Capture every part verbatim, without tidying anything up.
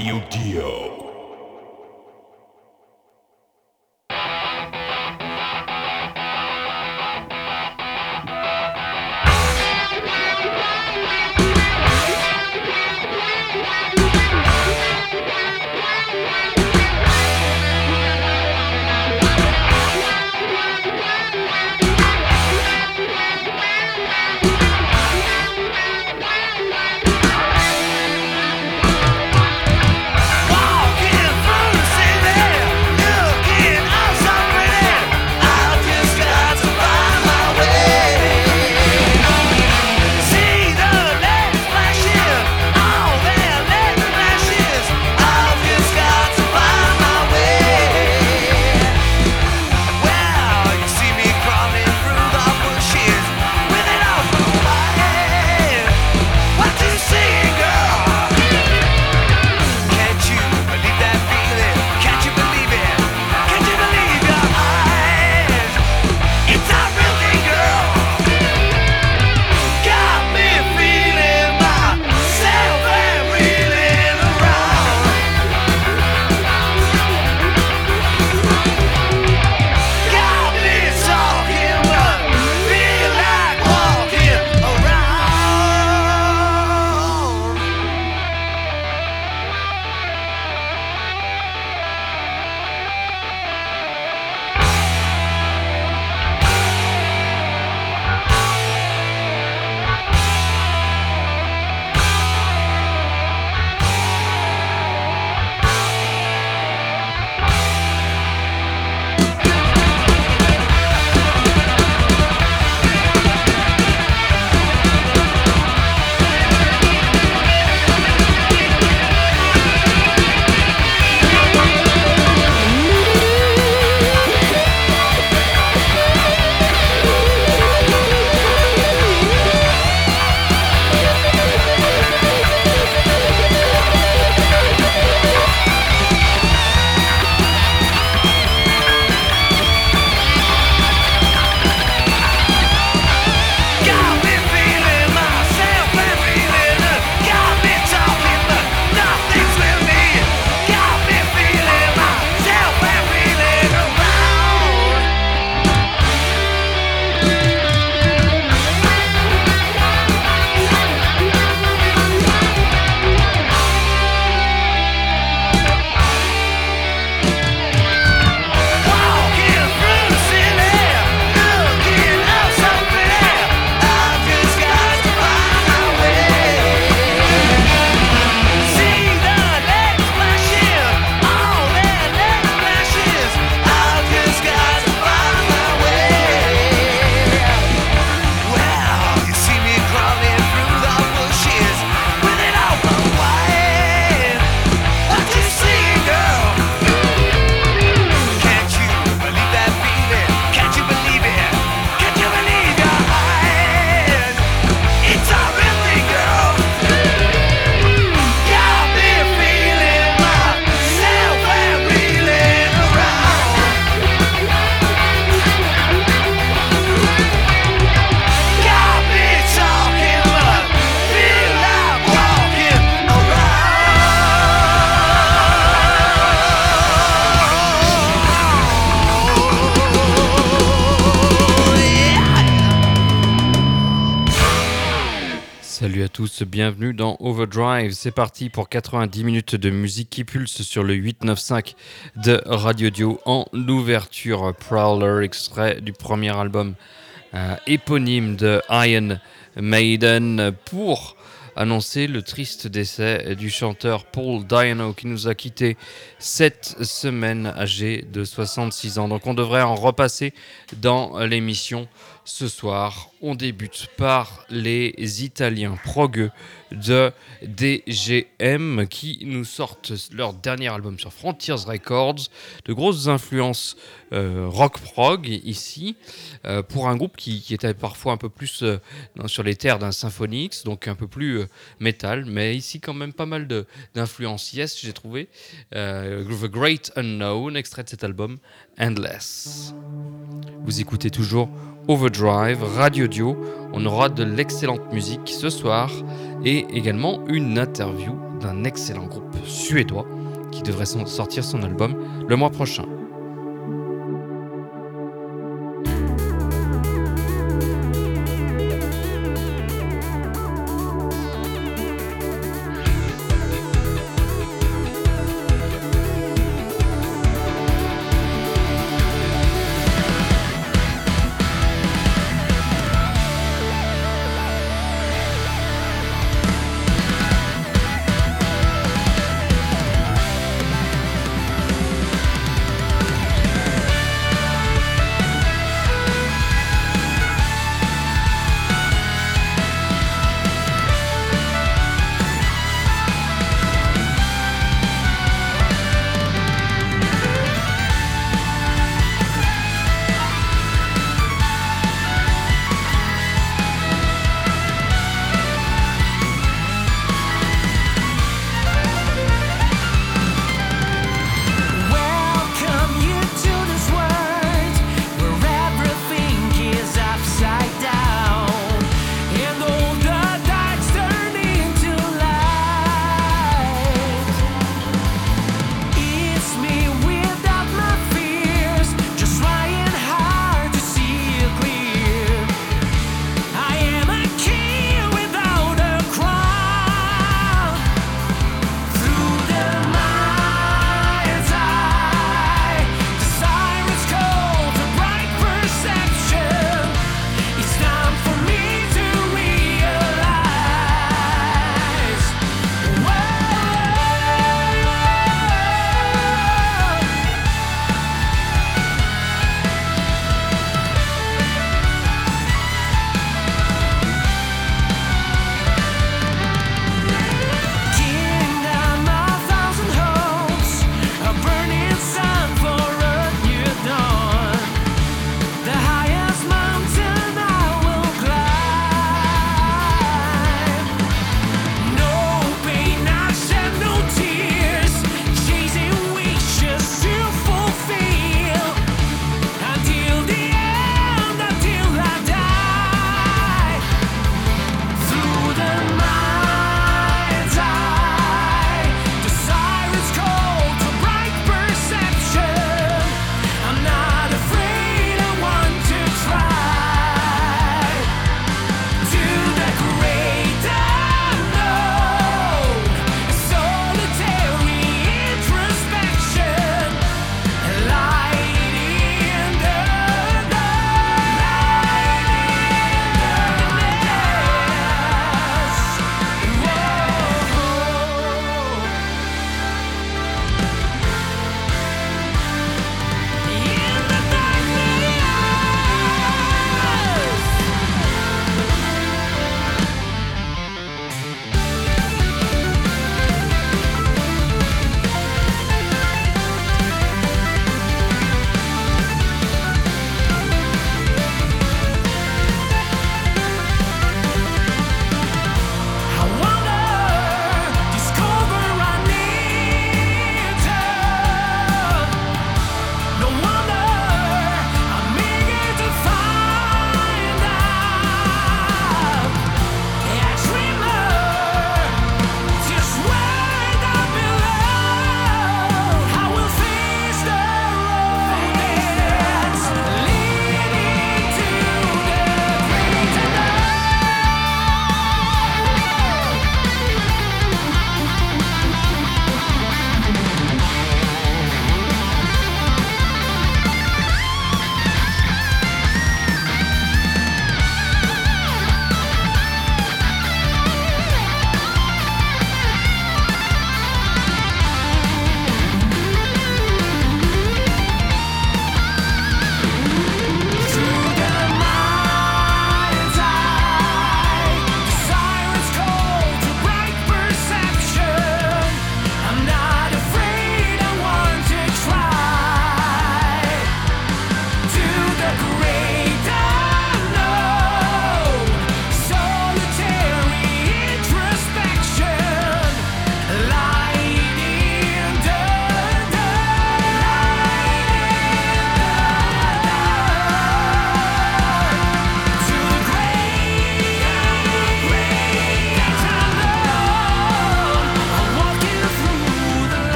Radio Dio. Salut à tous, bienvenue dans Overdrive. C'est parti pour quatre-vingt-dix minutes de musique qui pulse sur le huit neuf cinq de Radio Dio en ouverture. Prowler, extrait du premier album euh, éponyme de Iron Maiden, pour annoncer le triste décès du chanteur Paul Di'Anno qui nous a quittés cette semaine, âgé de soixante-six ans. Donc on devrait en repasser dans l'émission. Ce soir, on débute par les Italiens progueux de D G M qui nous sortent leur dernier album sur Frontiers Records. De grosses influences euh, rock prog ici, euh, pour un groupe qui, qui était parfois un peu plus euh, sur les terres d'un Symphonix, donc un peu plus euh, métal, mais ici quand même pas mal de, d'influences. Yes, j'ai trouvé euh, The Great Unknown, extrait de cet album Endless. Vous écoutez toujours Overdrive, Radio Dio. On aura de l'excellente musique ce soir et également une interview d'un excellent groupe suédois qui devrait sortir son album le mois prochain.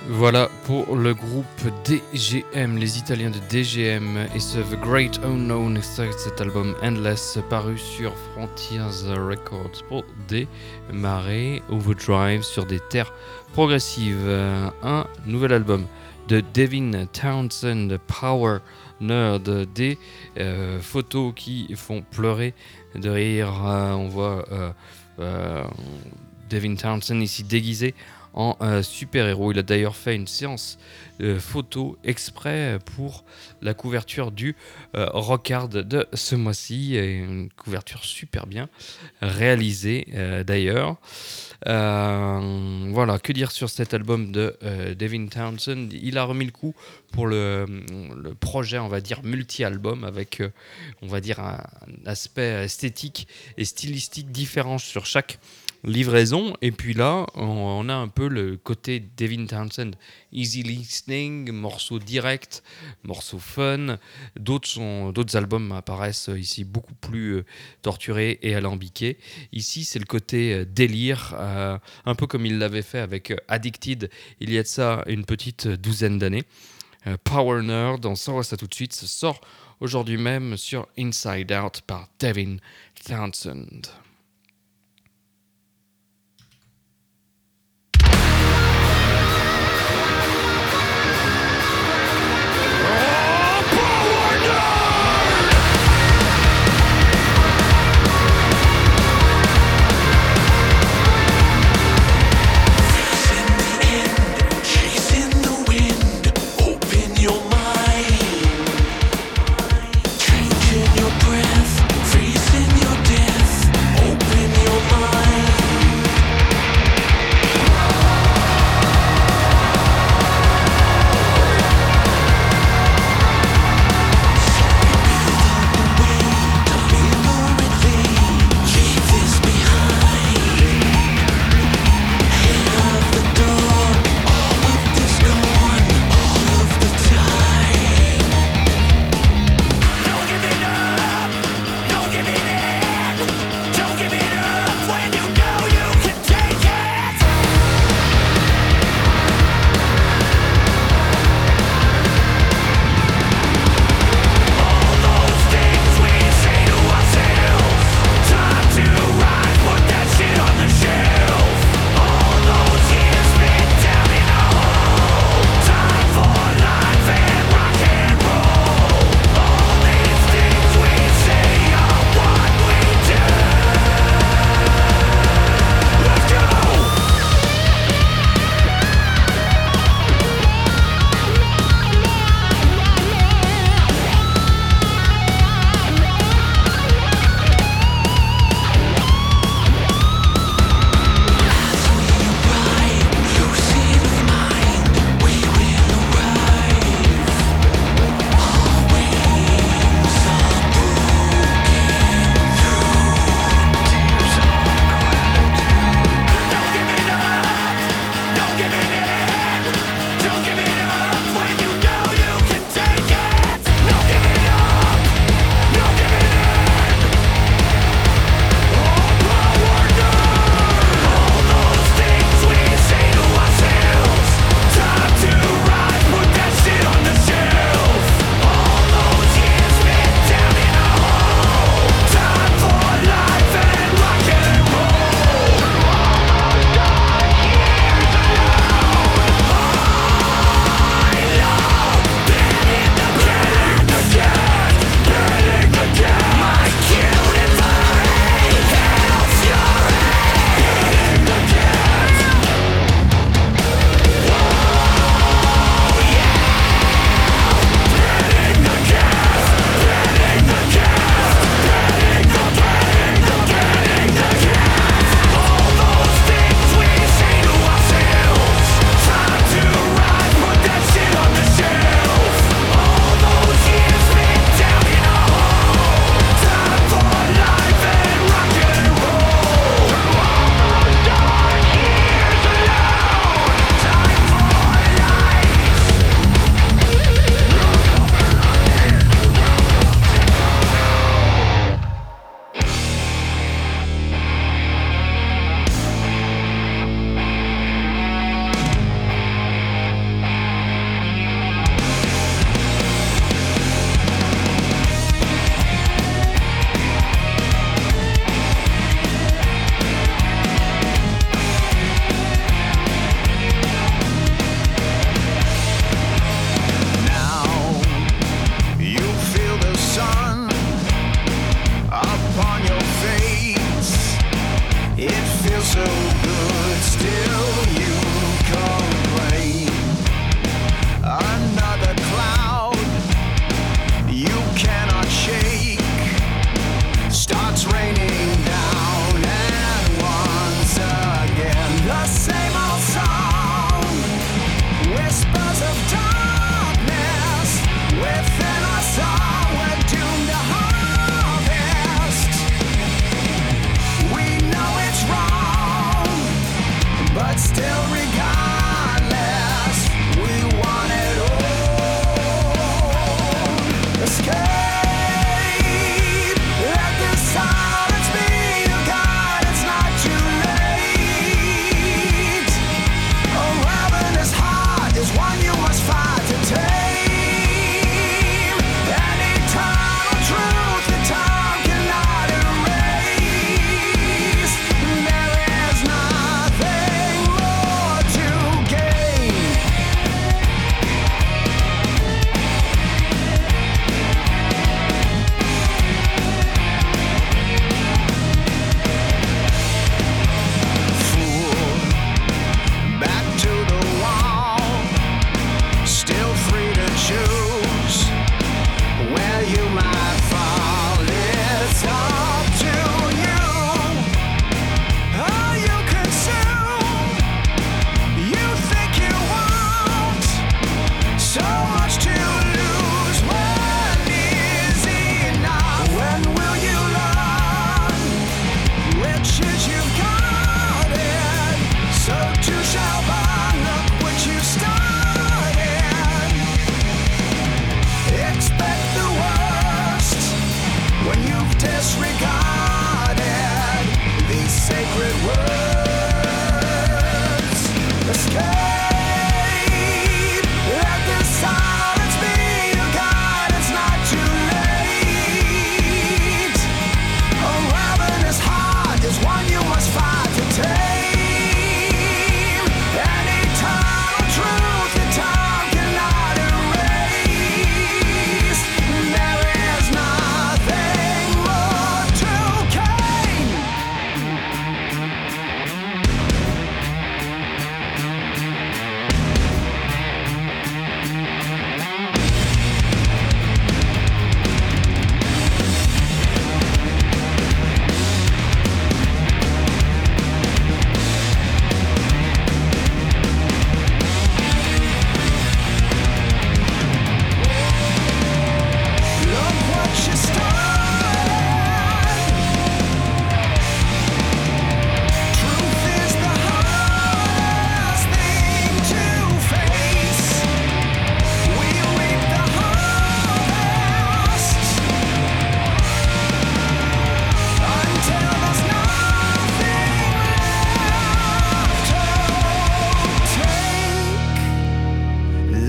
Voilà pour le groupe D G M, les Italiens de D G M, et ce The Great Unknown, extrait de cet album Endless, paru sur Frontiers Records pour démarrer Overdrive sur des terres progressives. Un nouvel album de Devin Townsend, Power Nerd, des euh, photos qui font pleurer de rire. Euh, on voit euh, euh, Devin Townsend ici déguisé en euh, super-héros. Il a d'ailleurs fait une séance euh, photo exprès pour la couverture du euh, Rockard de ce mois-ci. Et une couverture super bien réalisée euh, d'ailleurs. Euh, voilà, que dire sur cet album de euh, Devin Townsend. Il a remis le coup pour le, le projet, on va dire, multi-album avec, euh, on va dire, un, un aspect esthétique et stylistique différent sur chaque livraison. Et puis là, on a un peu le côté Devin Townsend, easy listening, morceaux directs, morceaux fun. D'autres, sont, d'autres albums apparaissent ici beaucoup plus euh, torturés et alambiqués. Ici, c'est le côté euh, délire, euh, un peu comme il l'avait fait avec euh, Addicted il y a de ça une petite douzaine d'années. Euh, Power Nerd, on s'envoie ça tout de suite, ça sort aujourd'hui même sur Inside Out par Devin Townsend.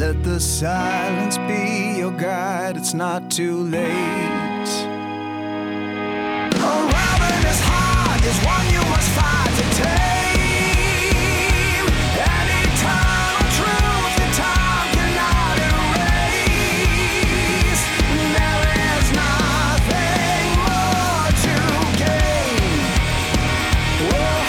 Let the silence be your guide, it's not too late. A ravenous heart is one you must fight to tame. An eternal truth that time cannot erase. There is nothing more to gain. Whoa.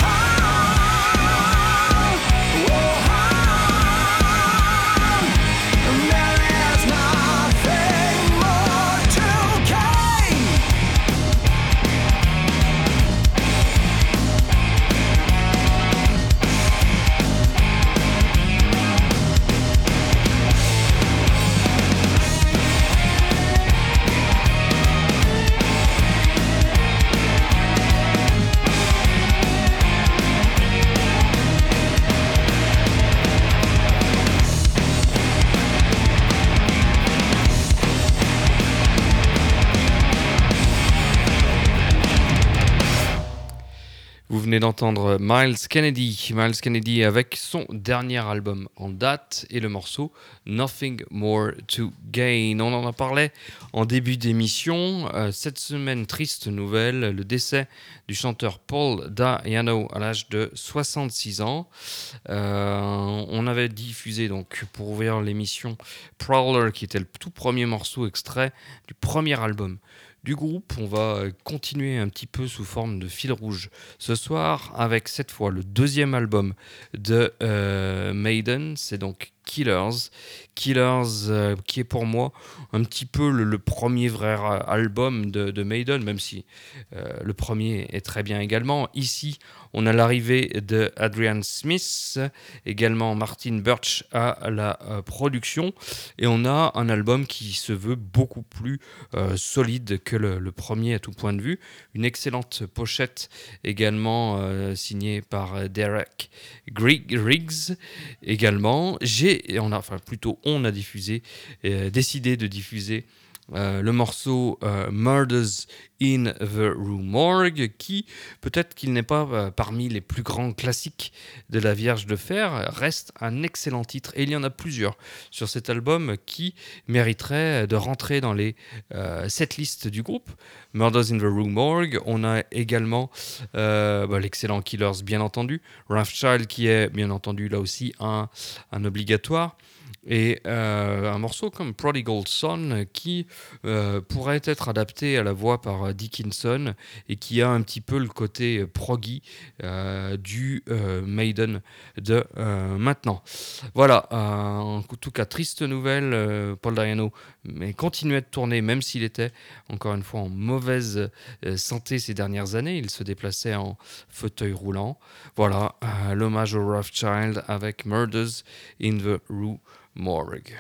Vous venez d'entendre Myles Kennedy, Myles Kennedy avec son dernier album en date et le morceau Nothing More to Gain. On en a parlé en début d'émission. Euh, cette semaine, triste nouvelle, le décès du chanteur Paul Dayano à l'âge de soixante-six ans. Euh, on avait diffusé donc pour ouvrir l'émission Prowler, qui était le tout premier morceau extrait du premier album du groupe. On va continuer un petit peu sous forme de fil rouge ce soir avec cette fois le deuxième album de euh, Maiden, c'est donc Killers. Killers euh, qui est pour moi un petit peu le, le premier vrai album de, de Maiden, même si euh, le premier est très bien également. Ici, on a l'arrivée de Adrian Smith, également Martin Birch à la euh, production, et on a un album qui se veut beaucoup plus euh, solide que le, le premier à tout point de vue. Une excellente pochette également euh, signée par Derek Riggs également. J'ai Et on a, enfin plutôt on a diffusé, euh, décidé de diffuser euh, le morceau euh, Murders in the Rue Morgue, qui, peut-être qu'il n'est pas euh, parmi les plus grands classiques de la Vierge de Fer, reste un excellent titre. Et il y en a plusieurs sur cet album qui mériteraient de rentrer dans les euh, setlists du groupe. Murders in the Rue Morgue, on a également euh, bah, l'excellent Killers, bien entendu, Wrathchild, qui est bien entendu là aussi un, un obligatoire, et euh, un morceau comme Prodigal Son qui euh, pourrait être adapté à la voix par Dickinson et qui a un petit peu le côté proggy euh, du euh, Maiden de euh, maintenant. Voilà, euh, en tout cas, triste nouvelle, euh, Paul Dayano mais continuait de tourner même s'il était encore une fois en mauvaise euh, santé ces dernières années. Il se déplaçait en fauteuil roulant. Voilà, euh, l'hommage au Wrathchild avec Murders in the Rue Morgue.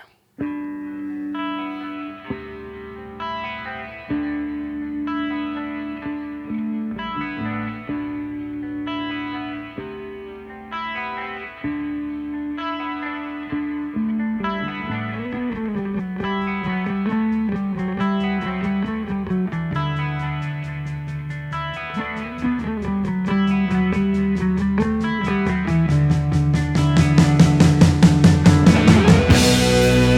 Thank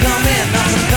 come in, nothing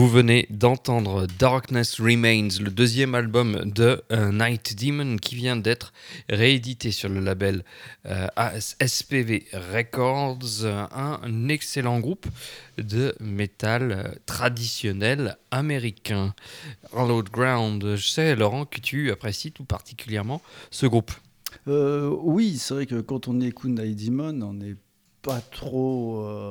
Vous venez d'entendre Darkness Remains, le deuxième album de euh, Night Demon qui vient d'être réédité sur le label euh, S P V Records, un excellent groupe de métal traditionnel américain. Hallowed Ground, je sais Laurent que tu apprécies tout particulièrement ce groupe. Euh, oui, c'est vrai que quand on écoute Night Demon, on n'est pas trop... Euh...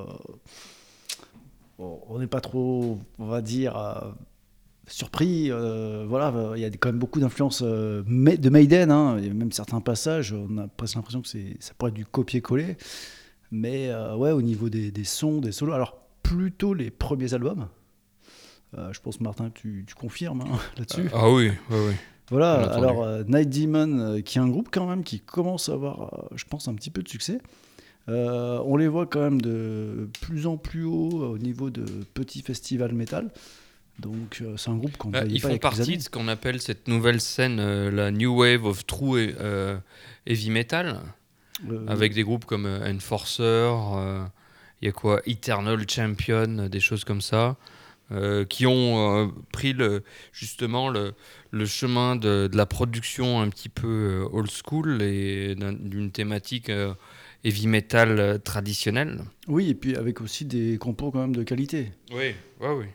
Bon, on n'est pas trop, on va dire, euh, surpris. Euh, voilà, il y a quand même beaucoup d'influences euh, de Maiden. Hein. Il y a même certains passages, on a presque l'impression que c'est, ça pourrait être du copier-coller. Mais euh, ouais, au niveau des, des sons, des solos, alors plutôt les premiers albums. Euh, je pense, Martin, tu, tu confirmes hein, là-dessus. Ah oui, oui, oui. Voilà, alors euh, Night Demon, euh, qui est un groupe quand même qui commence à avoir, euh, je pense, un petit peu de succès. Euh, on les voit quand même de plus en plus haut au niveau de petits festivals métal. Donc euh, c'est un groupe qu'on ne bah, voyait ils pas il y a font quelques partie années. de ce qu'on appelle cette nouvelle scène, euh, la New Wave of True euh, Heavy Metal, euh, avec des groupes comme euh, Enforcer, il euh, y a quoi, Eternal Champion, des choses comme ça, euh, qui ont euh, pris le, justement le, le chemin de, de la production un petit peu euh, old school et d'une thématique... Euh, heavy metal traditionnel. Oui, et puis avec aussi des compos quand même de qualité. Oui, oui, oui.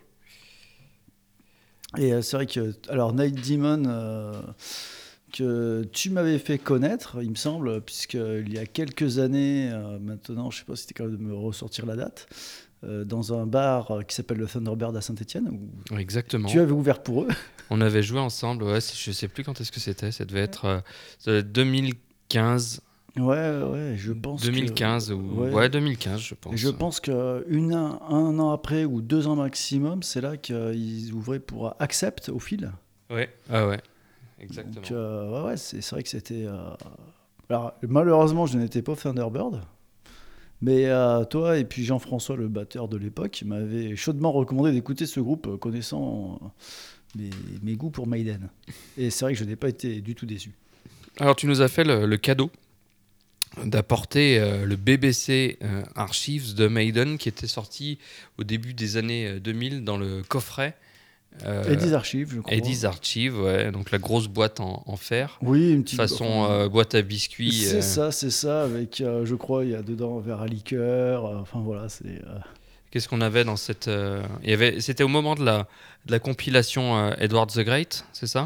Et euh, c'est vrai que, alors Night Demon, euh, que tu m'avais fait connaître, il me semble, puisqu'il y a quelques années, euh, maintenant, je ne sais pas si c'était capable de me ressortir la date, euh, dans un bar qui s'appelle le Thunderbird à Saint-Étienne. Où exactement. Tu avais ouvert pour eux. On avait joué ensemble, ouais, je ne sais plus quand est-ce que c'était, ça devait être euh, deux mille quinze. Ouais, ouais, je pense deux mille quinze que, ou... ouais. ouais, deux mille quinze, je pense. Et je pense qu'un un, un an après ou deux ans maximum, c'est là qu'ils ouvraient pour Accept au fil. Ouais, ah ouais, exactement. Donc, euh, ouais, ouais, c'est, c'est vrai que c'était... Euh... Alors, malheureusement, je n'étais pas Thunderbird, mais euh, toi et puis Jean-François, le batteur de l'époque, m'avaient chaudement recommandé d'écouter ce groupe, connaissant mes, mes goûts pour Maiden. Et c'est vrai que je n'ai pas été du tout déçu. Alors, tu nous as fait le, le cadeau d'apporter euh, le B B C euh, Archives de Maiden qui était sorti au début des années deux mille dans le coffret. Euh, Eddie's Archives, je crois. Eddie's Archives, ouais, donc la grosse boîte en, en fer. Oui, une petite façon euh, boîte à biscuits. C'est euh... ça, c'est ça, avec, euh, je crois, il y a dedans un verre à liqueur. Euh, enfin voilà, c'est. Euh... Qu'est-ce qu'on avait dans cette. Euh... Il y avait... C'était au moment de la, de la compilation euh, Edward the Great, c'est ça?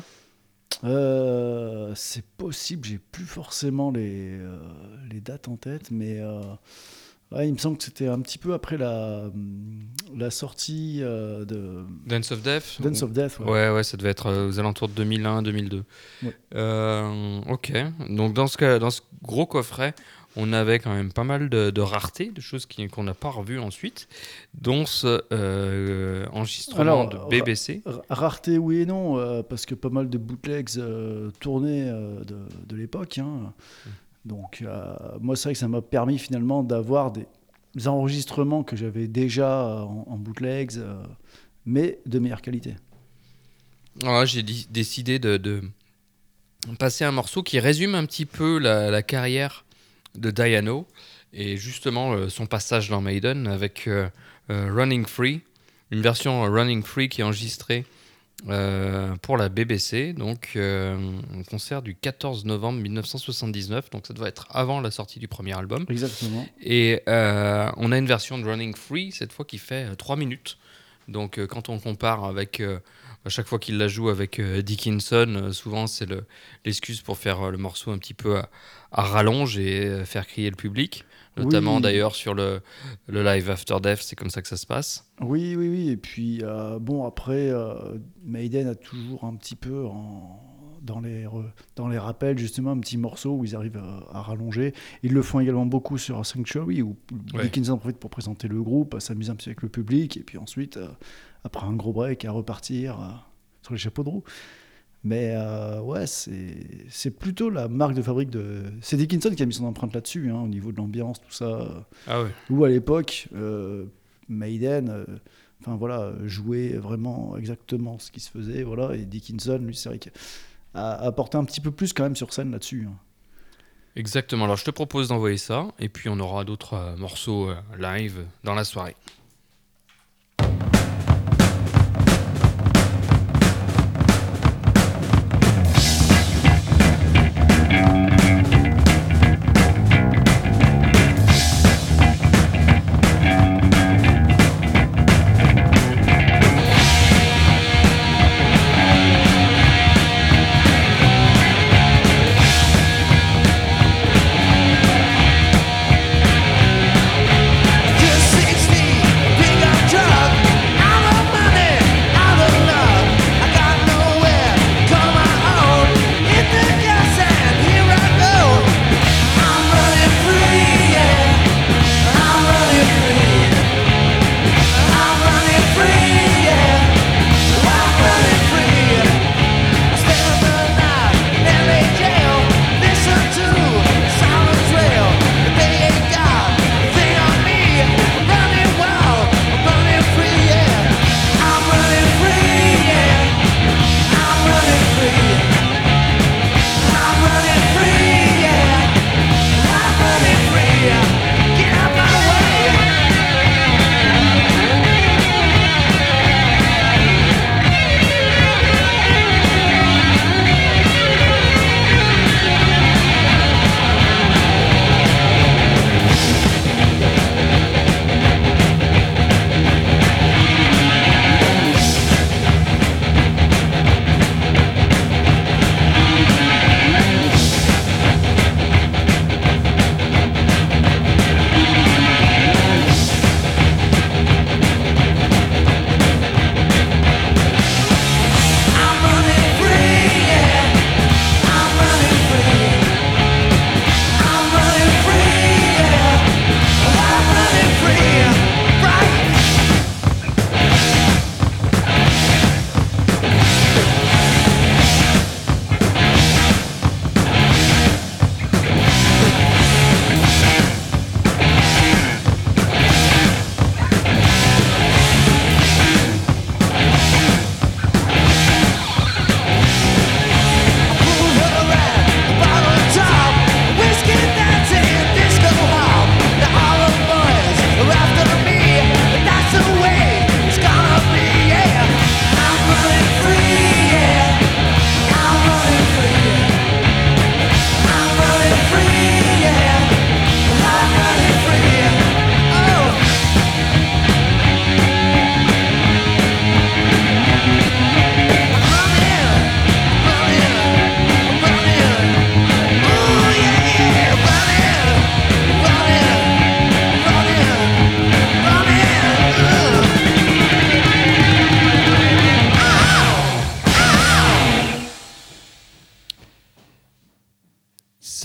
Euh, c'est possible, j'ai plus forcément les, euh, les dates en tête, mais euh, ouais, il me semble que c'était un petit peu après la, la sortie euh, de Dance of Death. Dance of Death, ouais. ouais, ouais, ça devait être euh, aux alentours de deux mille un deux mille deux. Ouais. Euh, ok, donc dans ce, cas, dans ce gros coffret, on avait quand même pas mal de, de raretés, de choses qui, qu'on n'a pas revues ensuite, dont ce euh, enregistrement Alors, de B B C. Ra- rareté, oui et non, euh, parce que pas mal de bootlegs euh, tournés euh, de, de l'époque. Hein. Mmh. Donc, euh, moi, c'est vrai que ça m'a permis finalement d'avoir des, des enregistrements que j'avais déjà en, en bootlegs, euh, mais de meilleure qualité. Alors, j'ai d- décidé de, de passer un morceau qui résume un petit peu la, la carrière de Di'Anno et justement euh, son passage dans Maiden avec euh, euh, Running Free, une version euh, Running Free qui est enregistrée euh, pour la B B C, donc euh, un concert du quatorze novembre mille neuf cent soixante-dix-neuf, donc ça doit être avant la sortie du premier album. Exactement. Et euh, on a une version de Running Free cette fois qui fait euh, trois minutes, donc euh, quand on compare avec euh, à chaque fois qu'il la joue avec euh, Dickinson, euh, souvent c'est le, l'excuse pour faire euh, le morceau un petit peu à, à rallonge et euh, faire crier le public. Notamment oui. D'ailleurs sur le, le Live After Death, c'est comme ça que ça se passe. Oui, oui, oui. Et puis, euh, bon, après, euh, Maiden a toujours un petit peu, en, dans, les, dans les rappels, justement, un petit morceau où ils arrivent à, à rallonger. Ils le font également beaucoup sur Sanctuary, où ouais. Dickinson en profite pour présenter le groupe, à s'amuser un petit peu avec le public, et puis ensuite... Euh, après un gros break, à repartir euh, sur les chapeaux de roue. Mais euh, ouais, c'est, c'est plutôt la marque de fabrique de... C'est Dickinson qui a mis son empreinte là-dessus, hein, au niveau de l'ambiance, tout ça. Ah ouais. Où à l'époque, euh, Maiden euh, enfin, voilà, jouait vraiment exactement ce qui se faisait. Voilà, et Dickinson, lui, c'est vrai qu'il a apporté un petit peu plus quand même sur scène là-dessus. Hein. Exactement. Alors je te propose d'envoyer ça, et puis on aura d'autres euh, morceaux euh, live dans la soirée.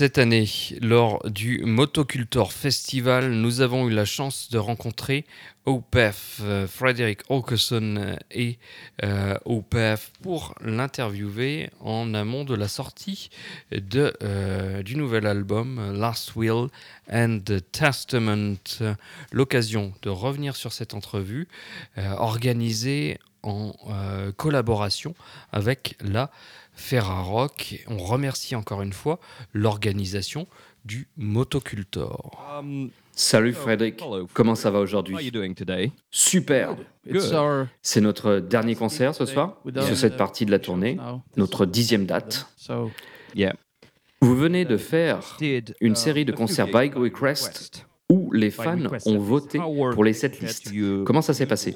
Cette année, lors du Motocultor Festival, nous avons eu la chance de rencontrer Opeth, euh, Frederick Åkesson et euh, Opeth pour l'interviewer en amont de la sortie de, euh, du nouvel album Last Will and Testament. L'occasion de revenir sur cette entrevue euh, organisée en euh, collaboration avec la Ferrarock. On remercie encore une fois l'organisation du Motocultor. Um, Salut Frédéric, hello. comment ça va How are aujourd'hui? you doing today? Super. It's Good. our C'est notre dernier concert ce soir, sur cette partie de la tournée, notre dixième date. So Yeah. Vous venez de faire Did une uh, série de a few concerts gigs by request où les fans ont voté pour les setlists. Comment ça s'est passé?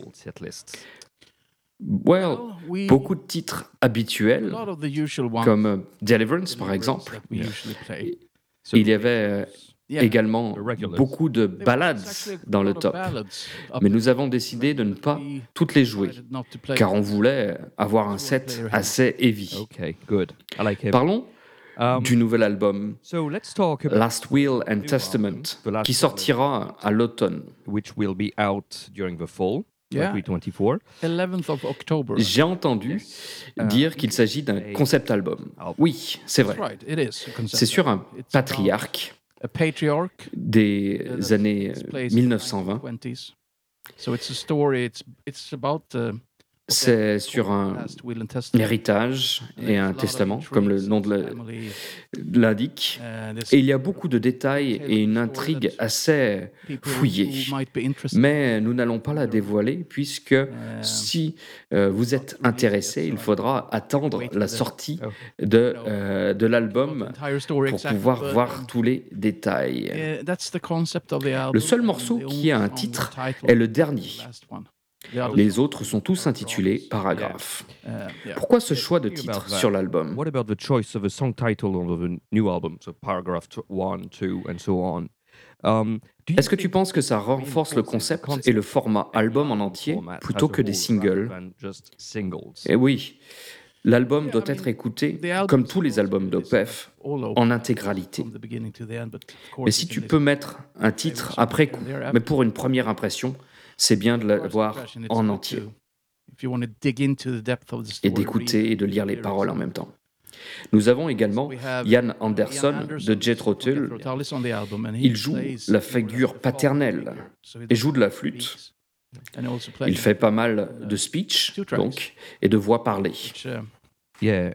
Well, we beaucoup de titres a habituels, lot of the usual ones, comme euh, Deliverance par exemple. that we usually play. Il y avait euh, Yeah. également The regulars. beaucoup de There was ballades actually a dans le lot of top. ballads up Mais nous avons décidé de ne pas We toutes les jouer, decided not to play car on voulait avoir un set assez heavy. Okay, good. I like him. Parlons Um, du nouvel album so let's talk about Last Will and Testament, The Last qui Will and sortira à l'automne. which will be out during the fall, Yeah. twenty twenty-four. eleventh of October. J'ai entendu dire qu'il s'agit d'un concept album. Oui, c'est That's vrai. right, it is a concept C'est sur un It's patriarche about a patriarch des uh, that années takes place in mille the neuf cent vingt. nineteen twenties. So it's a story. It's it's about uh, what C'est they sur call un last will and testament. héritage And et there's a un lot of testament, comme le intrigues nom in de la- the family. l'indique. Uh, there's Et il y a beaucoup de détails et une intrigue assez people fouillée. who might be interested. Mais nous n'allons pas la dévoiler puisque Uh, si euh, vous êtes intéressé, il faudra attendre la sortie de, euh, de not l'album the entire story pour exactly, pouvoir but, voir um, tous les détails. yeah, that's the concept of the album. Le seul and morceau the qui a only un song titre with title est le is the dernier. last one. The other Les songs autres sont tous intitulés Paragraphes. Uh, yeah. Pourquoi ce choix de Think about titre that. sur l'album? What about the choice of a song title on the new album? So paragraph t- one, two, and so on. Um, do you Est-ce que tu think penses que ça renforce le concept et le format album en entier plutôt que des singles? Just singles. Eh oui, l'album doit être écouté comme tous les albums d'Opeth All over en intégralité. from the beginning to the end, but of course Mais you si can tu listen peux mettre un titre après coup, mais pour une première impression, c'est bien de to the l'avoir impression, it's en good entier to- If you want to dig into the depth of the et story, d'écouter read et de lire les lyrics. paroles en même temps. Nous avons également We have Ian Ian Anderson Anderson de Jethro from Jethro Tull. Tull is on the album, and he Il joue plays la the figure father paternelle figure. So he et joue de la does flûte. speaks, and he also plays Il fait pas mal de speech Two tracks. donc et de voix parlée. which, uh, Yeah.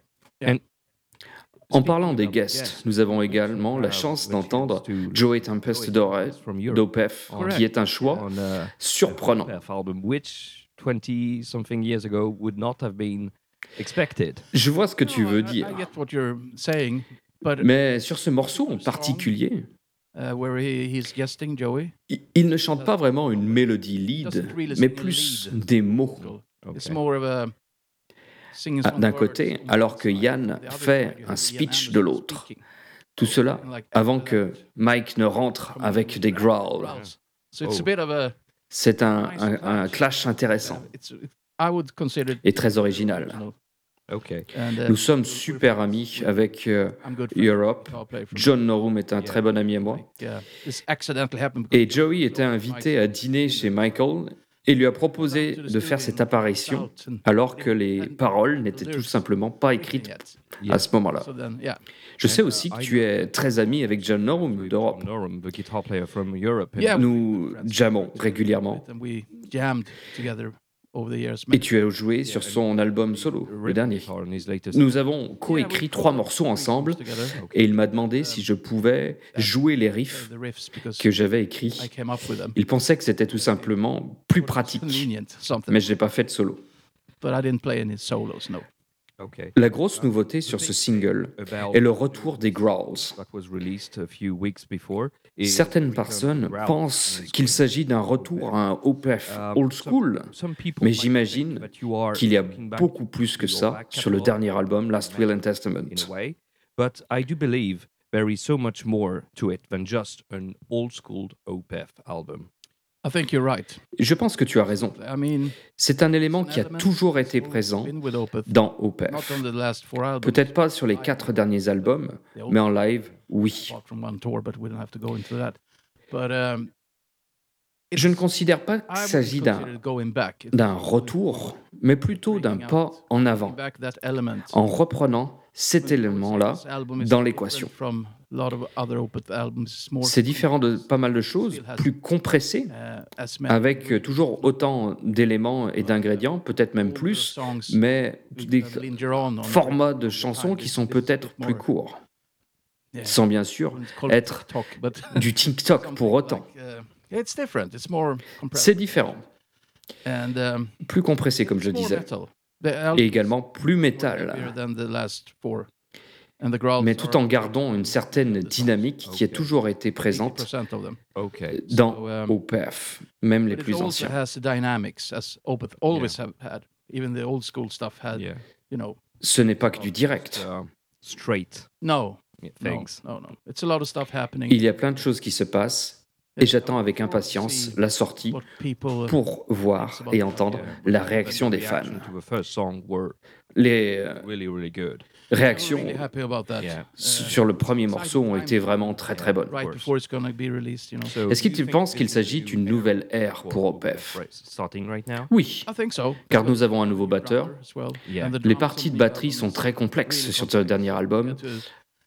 En parlant des guests, nous avons également la chance d'entendre Joey Tempest Doré d'Opeth, Correct. qui est un choix On a surprenant. album, which twenty something years ago would not have been expected. Je vois ce que tu no, veux I- dire. I get what you're saying, but Mais sur ce morceau en particulier, uh, where he, he's guesting Joey, i- il ne chante pas vraiment une mélodie lead, doesn't really mais sing a plus lead. des mots it's Okay. more of a singing Ah, some d'un words côté, on alors one que side. Yann The other fait side, you un have speech Ian de Anderson l'autre. speaking. Tout cela And like avant after que that, Mike ne rentre come avec with des growls. growls. So it's Oh. a bit of a C'est un, nice un- un clash. clash intéressant Uh, it's, I would consider it et très original. original. Okay. And, uh, Nous sommes we're super friends. amis avec euh, I'm good friends. Europe. Guitar player from John Norum est un Yeah. très bon ami à moi. Like, uh, this accidentally happened because Et Joey était invité à dîner chez Michael et lui a proposé de faire cette apparition alors que les paroles n'étaient tout simplement pas écrites à ce moment-là. So then, yeah. Je sais aussi que tu es très ami avec John Norum d'Europe. Norum, the guitar player from Europe. Yeah, Nous jammons régulièrement And we jammed together over the years. et tu as joué sur son album solo, le dernier. On his latest. Nous avons coécrit trois morceaux ensemble et il m'a demandé si je pouvais jouer les riffs The riffs because que j'avais écrits. I came up with them. Il pensait que c'était tout simplement plus pratique, Convenient, something. mais je n'ai pas fait de solo. But I didn't play any solos, no. Okay. La grosse nouveauté sur ce single About est le retour des growls. that was released a few weeks before. is Certaines return personnes to growls. pensent qu'il s'agit d'un retour à un Opeth Um, old some- school, some people mais might j'imagine think that you are qu'il y a looking back beaucoup plus que to your ça back sur le catalogue dernier album Last Will and Testament. in a way, but I do believe there is so much more to it than just an old school Opeth album. I think you're right. Je pense que tu as raison. I mean, C'est un élément qui a element toujours été that's always présent been with Opeth, dans not Opeth. on the last four albums, Peut-être pas sur les quatre derniers albums, mais en live, oui. apart from one tour, but we don't have to go into that. But um, Je ne considère pas I qu'il wouldn't s'agit d'un consider it going back. It's d'un going retour, mais plutôt d'un bringing pas out- en bringing avant, back that element. en reprenant cet When you would say élément-là this album is dans different l'équation. from a lot of other Opeth albums, it's more C'est différent de pas mal de choses, plus compressé, uh, as many avec euh, toujours autant d'éléments et d'ingrédients, peut-être même older plus, songs mais with, des uh, linger on on formats every de time. chansons qui This- sont this is a peut-être bit plus more- courts, yeah. sans bien sûr It's called être TikTok, but du TikTok pour autant. like, uh, it's different. It's more compressed. C'est différent, And um, plus compressé comme je it's more disais, metal. The album et également plus is more métal, heavier than the last four. And the growls mais tout are en gardant une certaine dynamique qui a Ok. toujours été présente eighty percent of them. Okay. dans So, um, Opeth, même les But it plus also anciens. has the dynamics as Opeth always have had. Even the old school stuff had, Yeah. you know. Ce n'est pas que du direct. Uh, straight No, yeah, no, things. no, no. It's a lot of stuff happening. Il y a plein de choses qui se passent et j'attends avec impatience la sortie What people, uh, pour voir et entendre la réaction des fans. Reaction to the first song were Les euh, really, really good. réactions really happy about that. Yeah. s- sur le premier morceau ont été vraiment très très bonnes. Right before it's gonna be released, you know. So, Est-ce que do tu you think penses this qu'il is a s'agit new d'une era nouvelle ère for pour Opeth, Opeth? right, starting right now? Oui, I think so. car nous avons un nouveau batteur. As well. Yeah. And the Les drums parties on de the batterie album sont is très complexes really sur ce complex. dernier album. You get to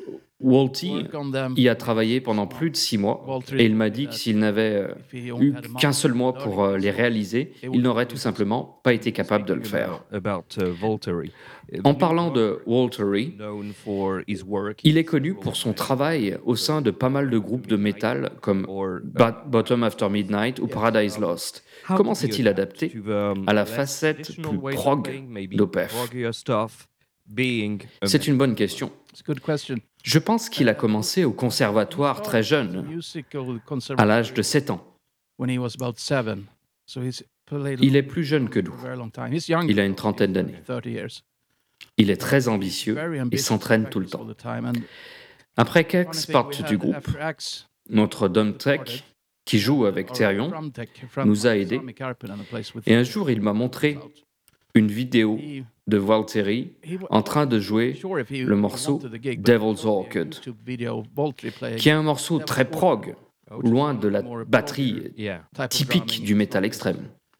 Walty work on them. y a travaillé pendant plus de six mois Walter et il m'a dit que s'il n'avait euh, if he only eu had a month qu'un seul mois to pour learn, euh, les réaliser, il n'aurait tout simplement pas été capable de le faire. About uh, Volteri. En parlant de Waltery, Known for his work, il est connu pour son travail au sein de pas mal de groupes de métal comme or Ba- Bottom After Midnight ou Paradise Lost. how Comment do you s'est-il adapt adapté to the, um, à la less facette traditional plus ways of prog playing, maybe d'Opeth? proggier stuff, being a C'est une bonne question. It's a good question. Je pense qu'il a commencé au conservatoire très jeune, Musical à conservatory l'âge de sept ans. when he was about seven. So he's played Il est plus jeune que nous. for a very long time. He's young. Il a une trentaine d'années. thirty years. Il est très ambitieux Very et ambitious, s'entraîne tout le practice temps. all the time. And Après funny qu'Axe thing, parte we du had groupe, after Axe notre drum tech, qui joue avec our Therion, drum tech from nous a aidés. Sami Karppinen, who plays with Et un jour, il m'a montré une vidéo He- de Valtteri he wa- en train de jouer sure if he le morceau wanted the gig, but Devil's he saw a Orchid, YouTube video of Valtteri playing qui est un morceau très prog, loin de la batterie yeah. type of typique drumming. du métal extrême.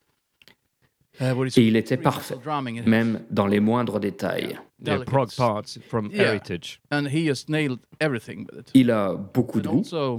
Uh, what is Et il était really parfait, metal drumming. même dans les moindres détails. The Delicate. prog parts from Yeah. Heritage. And he just nailed everything with it. Il a beaucoup de And goût, also,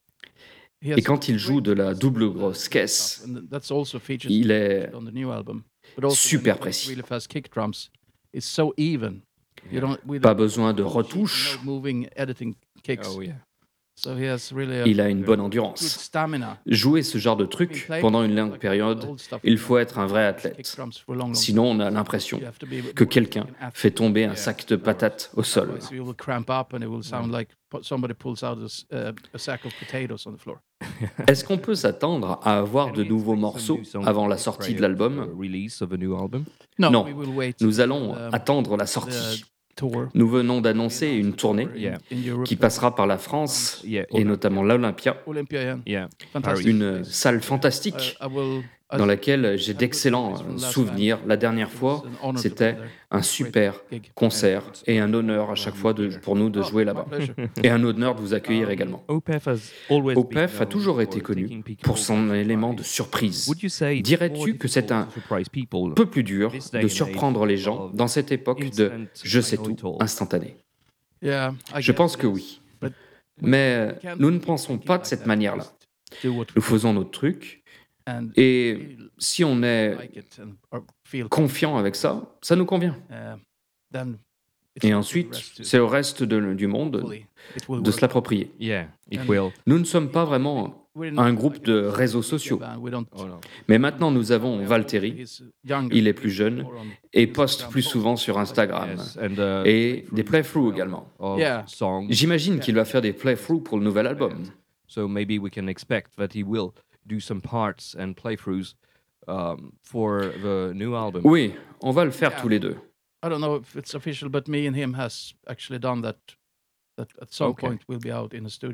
he has et quand il joue great de la voice double and grosse stuff, caisse, and that's also featured il est on the new album. But also super when he plays précis. really fast kick drums, it's so even. You don't, we Pas don't- besoin de no retouches, moving editing kicks. Oh yeah. So he has really a il a une bonne good endurance. stamina. Jouer ce genre de truc pendant une longue période, il faut être un vrai athlète. Sinon, on a l'impression que quelqu'un fait tomber un sac de patates au sol. Otherwise, you will cramp up and it will sound like pu- somebody pulls out a, s- uh, a sack of potatoes on the floor. Est-ce qu'on peut s'attendre à avoir de nouveaux morceaux avant la sortie de l'album? Release of a new album. No, Non. we will wait Nous allons um, attendre la the sortie. tour Nous venons d'annoncer une tournée Yeah. in Europe. qui passera par la France Yeah. et notamment l'Olympia, Olympia, yeah. Yeah. Fantastic. une salle Uh, fantastique I will, as- dans laquelle j'ai d'excellents euh, souvenirs. La dernière fois, it's an honor to c'était play there. un super Gig. concert et un honneur à chaque fois de, pour nous de Oh, jouer my là-bas. pleasure. Et un honneur de vous accueillir également. Opeth has always Opeth been a known toujours été for connu taking people pour son by élément de surprise. surprise. Would you say it's Dirais-tu more que c'est difficult un to surprise people Un peu plus dur this day de and surprendre age les gens of dans cette époque de instant je sais I know tout it all? instantané? Yeah, I Je guess pense it que is. oui. But Mais we can't nous ne keep pensons thinking pas de like cette that. manière-là. Just do what we Nous faisons notre truc and et feel si on est like it and or feel confiant avec ça, ça nous convient. uh, then it's Et up to the ensuite, rest to c'est au reste de- du monde hopefully it will de work. se l'approprier. Yeah, it And- will. Nous ne sommes pas vraiment We're not un like groupe a de big réseaux sociaux. band. We don't- Oh, no. Mais maintenant, nous avons Valtteri. He's younger, Il est plus jeune more on et poste plus souvent sur Instagram. Yes, and, uh, Et des playthroughs également. of Yeah. songs. J'imagine qu'il va faire des playthroughs pour le nouvel album. So maybe we can expect that he will do some parts and playthroughs um, for the new album. Oui, on va le faire Yeah. tous les deux. I don't know if it's official, but me and him has actually done that. That at some Okay. point we'll be out in the studio.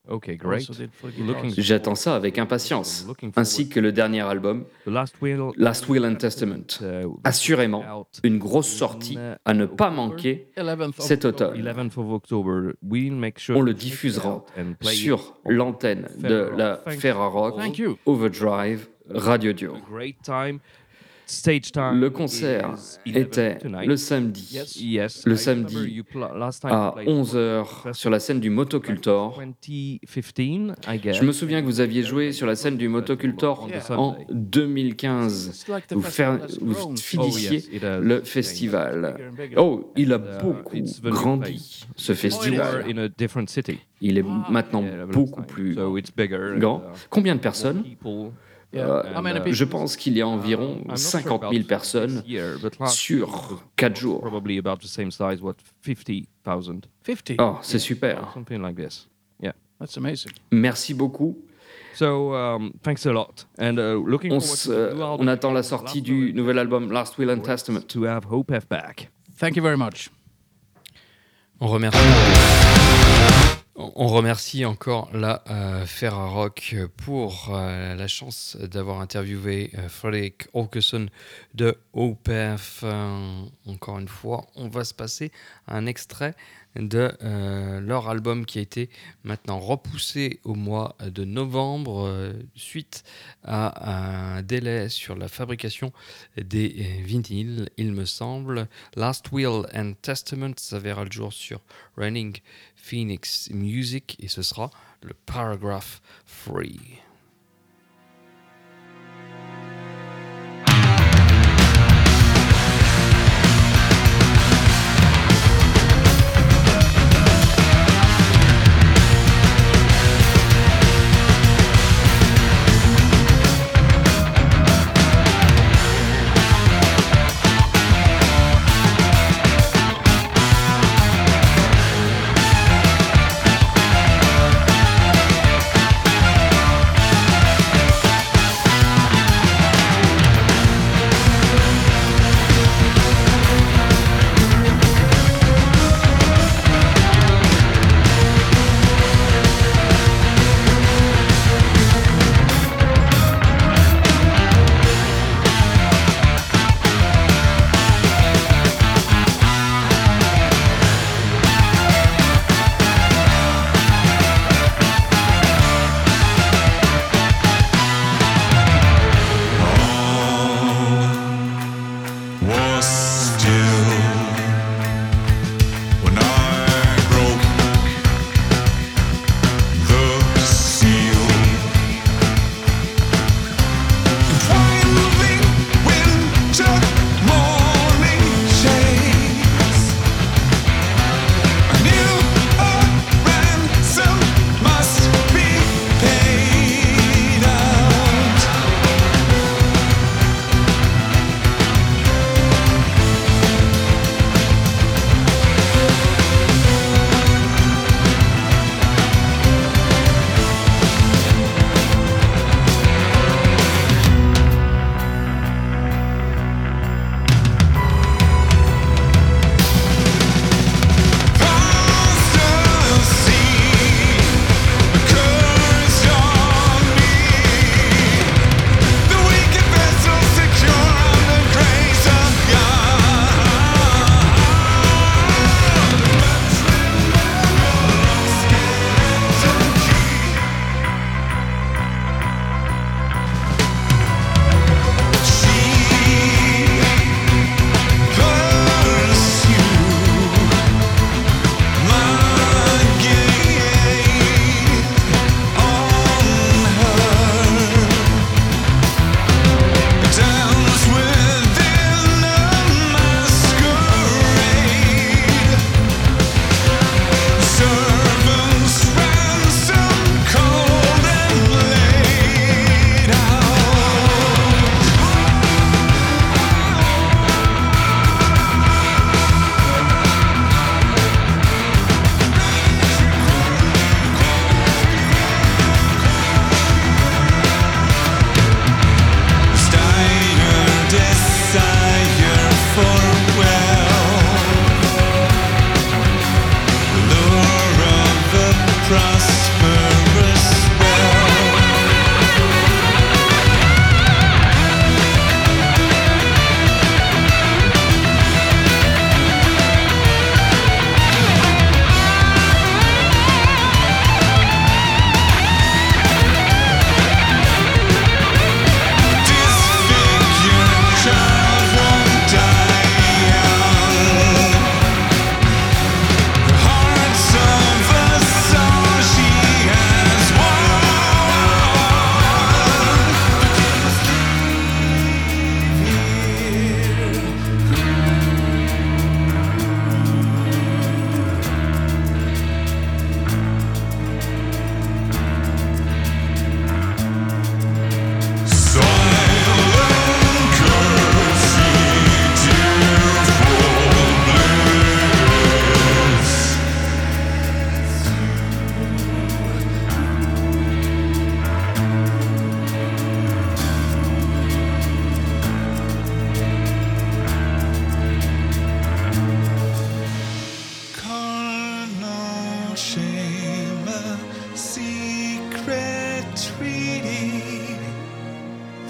Okay, great. also did for guitars. Looking J'attends ça avec impatience, ainsi que le dernier album, The Last Will, Last Will and Testament. uh, Assurément, une grosse sortie à ne pas manquer eleventh of cet October. automne. eleventh of October. We'll make sure On le to check it diffusera out and play it sur on l'antenne de la Thank Ferrarock Thank you. Overdrive Radio Dio. a great time. Stage time. Le concert is eleven était tonight. le samedi Yes. Yes, le I samedi remember you pla- last time you à played onze for heures the sur la scène du Motocultor. twenty fifteen, I guess. Je me souviens que vous aviez joué sur la scène du Motocultor Yeah. en deux mille quinze. It's like the Vous, festival faire- has vous grown. finissiez Oh, yes, it has le changed. festival. Bigger and bigger. Oh, il a And, uh, beaucoup it's very grandi, ce You are festival. in a different city. Il est maintenant Yeah, last beaucoup time. plus So it's bigger. and, grand. uh, Combien de personnes? people. Yeah. Euh, How many and, uh, people? Je pense qu'il y a environ I'm not sure cinquante mille about personnes this year, but last year it was sur quatre jours. Probably about the same size, what, fifty thousand? fifty. Oh, c'est super. Something like this. Yeah. That's amazing. Merci beaucoup. So, um, thanks a lot. And uh, looking On, forward se- to the new album. on attend la sortie du nouvel album Last Will and Testament. To have Hope F back. Thank you very much. On remercie, on remercie encore la euh, Ferrarock pour euh, la chance d'avoir interviewé euh, Fredrik Åkesson de O P F. Euh, encore une fois, on va se passer un extrait de euh, leur album qui a été maintenant repoussé au mois de novembre euh, suite à un délai sur la fabrication des euh, vinyles, il me semble. Last Will and Testament, ça verra le jour sur Running Phoenix Music et ce sera le Paragraph Free. Paragraph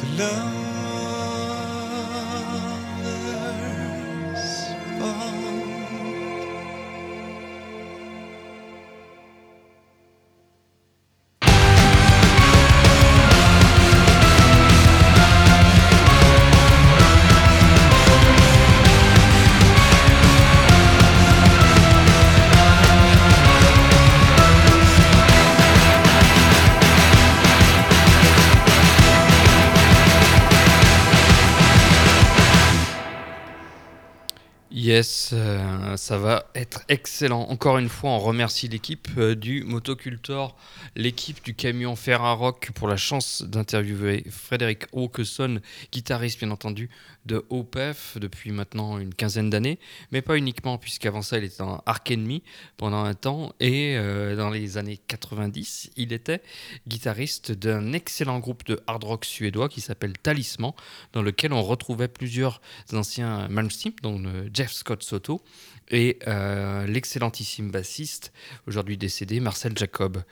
the lovers bond. Yes, euh, ça va être excellent. Encore une fois, on remercie l'équipe euh, du Motocultor, l'équipe du camion Ferrarock pour la chance d'interviewer Frédéric Åkesson, guitariste bien entendu de Opeth depuis maintenant une quinzaine d'années, mais pas uniquement puisqu'avant ça il était dans Ark Enemy pendant un temps et euh, dans les années quatre-vingt-dix il était guitariste d'un excellent groupe de hard rock suédois qui s'appelle Talisman, dans lequel on retrouvait plusieurs anciens Malmsteen, dont euh, Jeff Scott Soto et euh, l'excellentissime bassiste aujourd'hui décédé Marcel Jacob.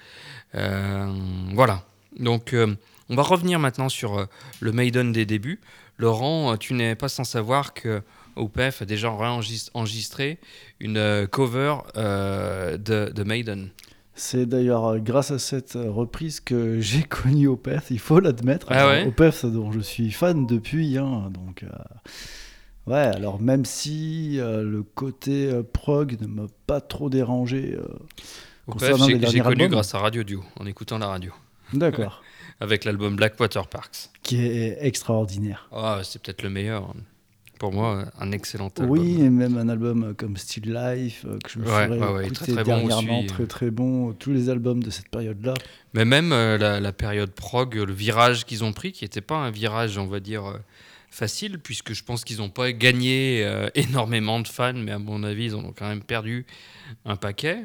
Euh, voilà, donc euh, on va revenir maintenant sur euh, le Maiden des débuts. Laurent, tu n'es pas sans savoir que Opeth a déjà enregistré une euh, cover euh, de, de Maiden. C'est d'ailleurs grâce à cette reprise que j'ai connu Opeth, il faut l'admettre. Ah ouais. Opeth dont je suis fan depuis, hein, donc... Euh... Ouais, alors même si euh, le côté euh, prog ne m'a pas trop dérangé euh, concernant j'ai, les derniers j'ai connu albums. grâce à Radio Dio, en écoutant la radio. D'accord. Avec l'album Blackwater Parks. Qui est extraordinaire. Oh, c'est peut-être le meilleur. Pour moi, un excellent album. Oui, et même un album comme Still Life, euh, que je me ouais, suis ouais, ouais, écouté très, très dernièrement, bon très très bon. Tous les albums de cette période-là. Mais même euh, la, la période prog, le virage qu'ils ont pris, qui n'était pas un virage, on va dire... Euh, facile, puisque je pense qu'ils n'ont pas gagné euh, énormément de fans, mais à mon avis, ils en ont quand même perdu un paquet.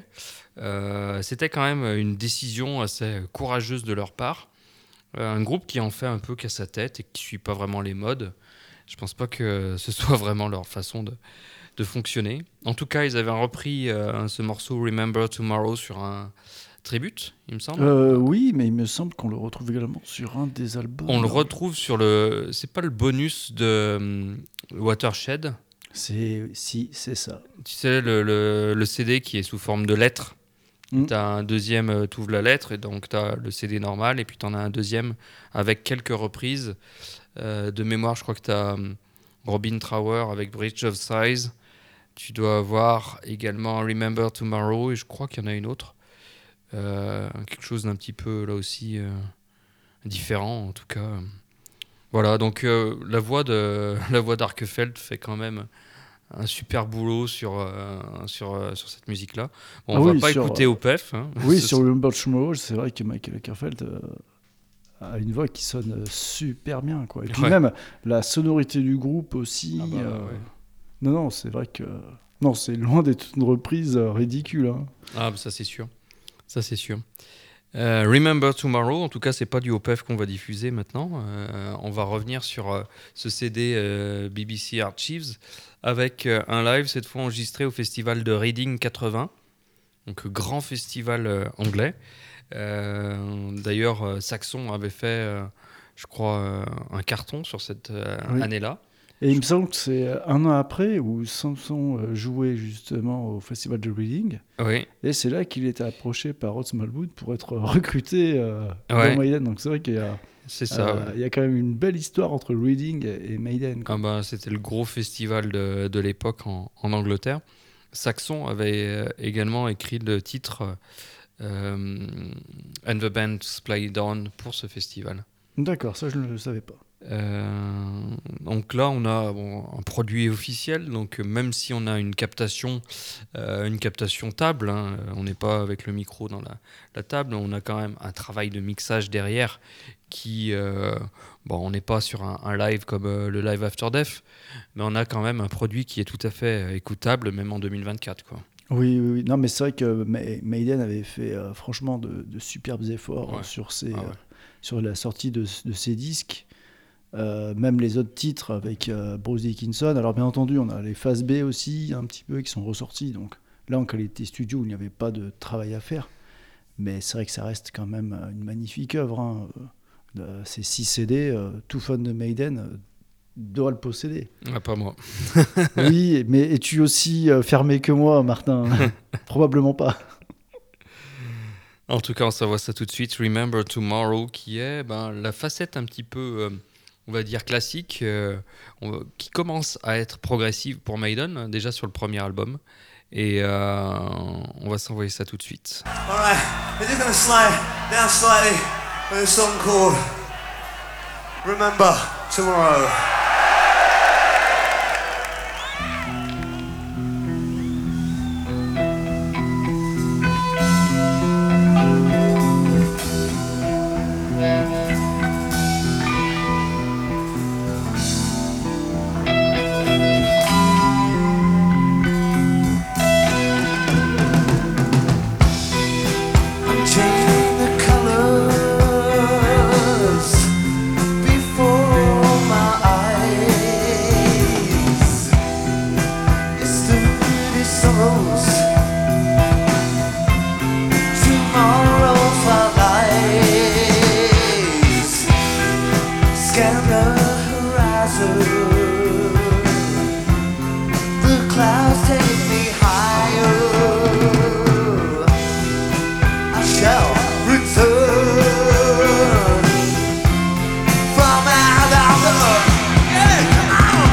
Euh, c'était quand même une décision assez courageuse de leur part. Euh, un groupe qui en fait un peu qu'à sa tête et qui ne suit pas vraiment les modes. Je ne pense pas que ce soit vraiment leur façon de, de fonctionner. En tout cas, ils avaient repris euh, ce morceau Remember Tomorrow sur un tribute, il me semble. Euh, oui, mais il me semble qu'on le retrouve également sur un des albums. On le retrouve sur le... C'est pas le bonus de um, Watershed. C'est... Si, c'est ça. Tu sais, le, le, le C D qui est sous forme de lettre. Mm. Tu as un deuxième, tu ouvres la lettre, et donc tu as le C D normal, et puis tu en as un deuxième avec quelques reprises. Euh, de mémoire, je crois que tu as um, Robin Trower avec Bridge of Sighs. Tu dois avoir également Remember Tomorrow, et je crois qu'il y en a une autre. Euh, quelque chose d'un petit peu là aussi euh, différent en tout cas. Voilà, donc euh, la voix de la voix d'Arkefeld fait quand même un super boulot sur euh, sur euh, sur cette musique là. Bon, on ah va oui, pas sur, écouter Opeth. Hein. Oui, sur Remember Tomorrow, c'est vrai que Michael Arkefeld euh, a une voix qui sonne super bien, quoi. Et puis ouais. Même la sonorité du groupe aussi. Ah bah, euh... ouais. Non, non, c'est vrai que non, c'est loin d'être une reprise euh, ridicule. Hein. Ah, bah ça c'est sûr. Ça, c'est sûr. Euh, Remember Tomorrow, en tout cas, c'est pas du Opeth qu'on va diffuser maintenant. Euh, on va revenir sur euh, ce C D euh, B B C Archives avec euh, un live, cette fois enregistré au festival de Reading quatre-vingts, donc grand festival euh, anglais. Euh, d'ailleurs, euh, Saxon avait fait, euh, je crois, euh, un carton sur cette euh, oui. année-là. Et il me semble que c'est un an après où Samson jouait justement au Festival de Reading. Oui. Et c'est là qu'il était approché par Rod Smallwood pour être recruté euh, ouais. dans Maiden. Donc c'est vrai qu'il y a, c'est ça, euh, ouais. il y a quand même une belle histoire entre Reading et Maiden. Ah bah, c'était le gros festival de, de l'époque en, en Angleterre. Saxon avait également écrit le titre euh, And the Band's Played On pour ce festival. D'accord, ça je ne le savais pas. Euh, donc là on a bon, un produit officiel, donc même si on a une captation euh, une captation table, hein, on n'est pas avec le micro dans la, la table, on a quand même un travail de mixage derrière qui euh, bon, on n'est pas sur un, un live comme euh, le Live After Death, mais on a quand même un produit qui est tout à fait écoutable même en deux mille vingt-quatre, quoi. Oui, oui, oui. Non, mais c'est vrai que Maiden avait fait euh, franchement de, de superbes efforts ouais. sur, ses, ah ouais. euh, sur la sortie de, de ces disques. Euh, même les autres titres avec euh, Bruce Dickinson. Alors bien entendu, on a les phases B aussi, un petit peu, qui sont ressortis. Donc là, en qualité studio, il n'y avait pas de travail à faire. Mais c'est vrai que ça reste quand même une magnifique œuvre. Hein. Euh, ces six C D, euh, tout fan de Maiden euh, doit le posséder. Ah, pas moi. Oui, mais es-tu aussi euh, fermé que moi, Martin? Probablement pas. En tout cas, on s'envoie ça tout de suite. Remember Tomorrow, qui est ben, la facette un petit peu, euh, on va dire, classique, euh, on- qui commence à être progressive pour Maiden, hein, déjà sur le premier album. Et euh, on va s'envoyer ça tout de suite. Alright, we're just gonna slide down slightly with a song called Remember Tomorrow. Changing the colors before my eyes. Yesterday's sorrows, tomorrow's our lies. Scan the horizon, the clouds take me higher. Shall return from out of the earth. Yeah, come on,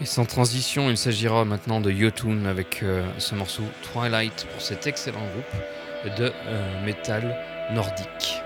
sans transition, il s'agira maintenant de Yotun avec euh, ce morceau Twilight pour cet excellent groupe de euh, métal nordique.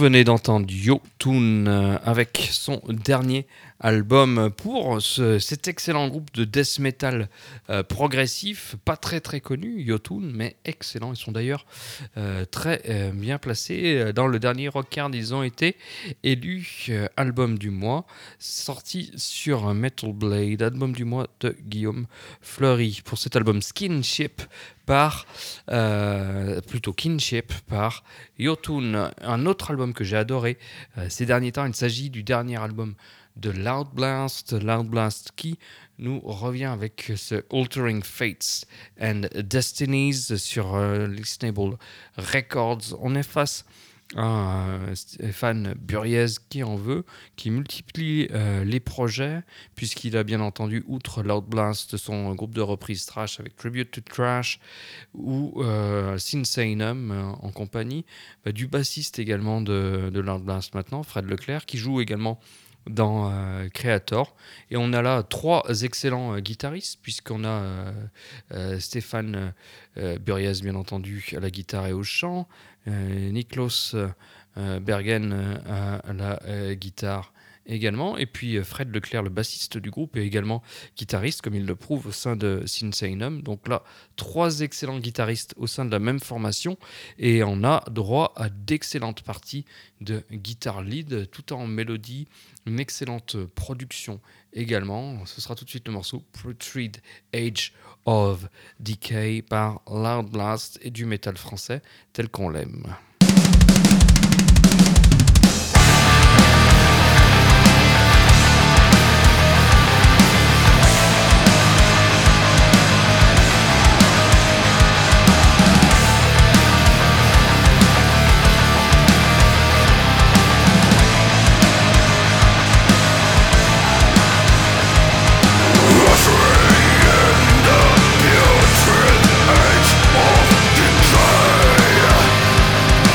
venez d'entendre Yotun euh, avec son dernier album pour ce, cet excellent groupe de death metal euh, progressif, pas très très connu, Yotun, mais excellent. Ils sont d'ailleurs euh, très euh, bien placés. Dans le dernier Rockard, ils ont été élus euh, album du mois, sorti sur Metal Blade, album du mois de Guillaume Fleury. Pour cet album Skinship, par euh, plutôt Kinship par Yotun, un autre album que j'ai adoré euh, ces derniers temps. Il s'agit du dernier album de Loud Blast, Loud Blast qui nous revient avec ce Altering Fates and Destinies sur euh, Listenable Records. On est face à Stéphane Buriez qui en veut, qui multiplie euh, les projets, puisqu'il a bien entendu, outre Loud Blast, son groupe de reprise Trash avec Tribute to Trash, ou euh, Sinsaenum euh, en compagnie bah, du bassiste également de, de Loud Blast maintenant, Fred Leclerc, qui joue également dans euh, Creator. Et on a là trois excellents euh, guitaristes, puisqu'on a euh, euh, Stéphane euh, Buriez, bien entendu, à la guitare et au chant, euh, Niklas euh, Bergen euh, à la euh, guitare également, et puis euh, Fred Leclerc, le bassiste du groupe, et également guitariste, comme il le prouve au sein de Sinsaenum. Donc là, trois excellents guitaristes au sein de la même formation, et on a droit à d'excellentes parties de guitare lead, tout en mélodie, une excellente production également. Ce sera tout de suite le morceau Putrid Age of Decay par Loud Blast, et du métal français tel qu'on l'aime. Putrid age of decay.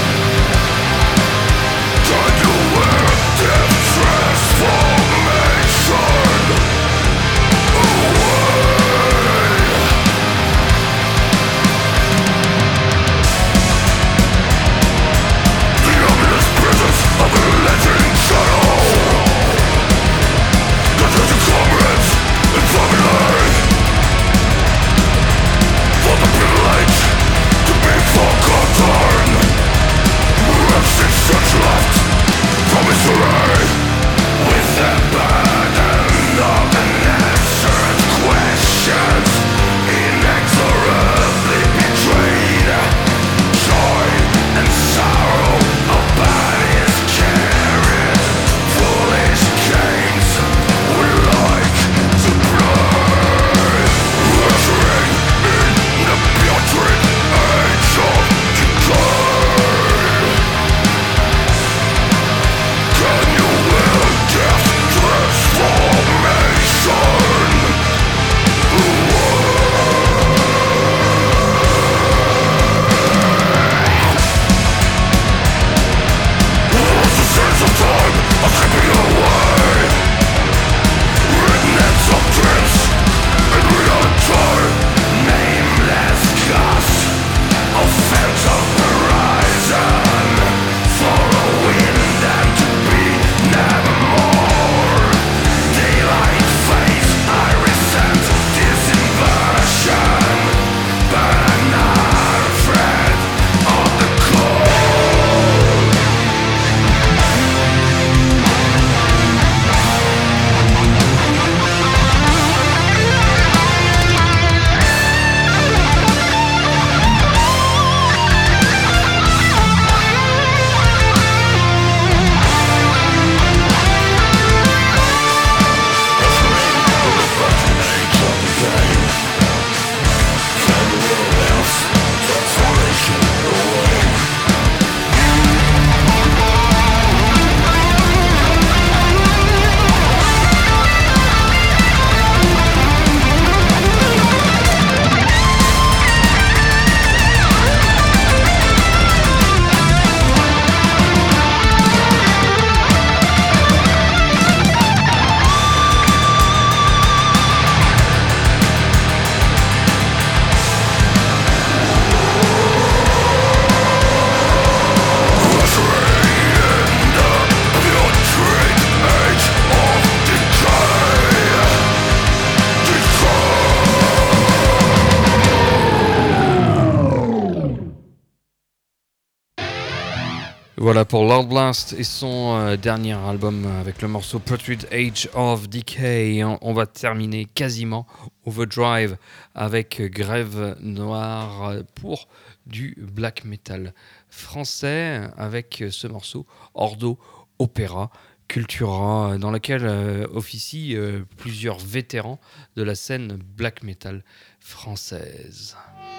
Voilà pour Lord Blast et son euh, dernier album avec le morceau Portrait Age of Decay. On, on va terminer quasiment Overdrive avec Grève Noire pour du black metal français avec ce morceau Ordo Opera Cultura, dans lequel euh, officient euh, plusieurs vétérans de la scène black metal française.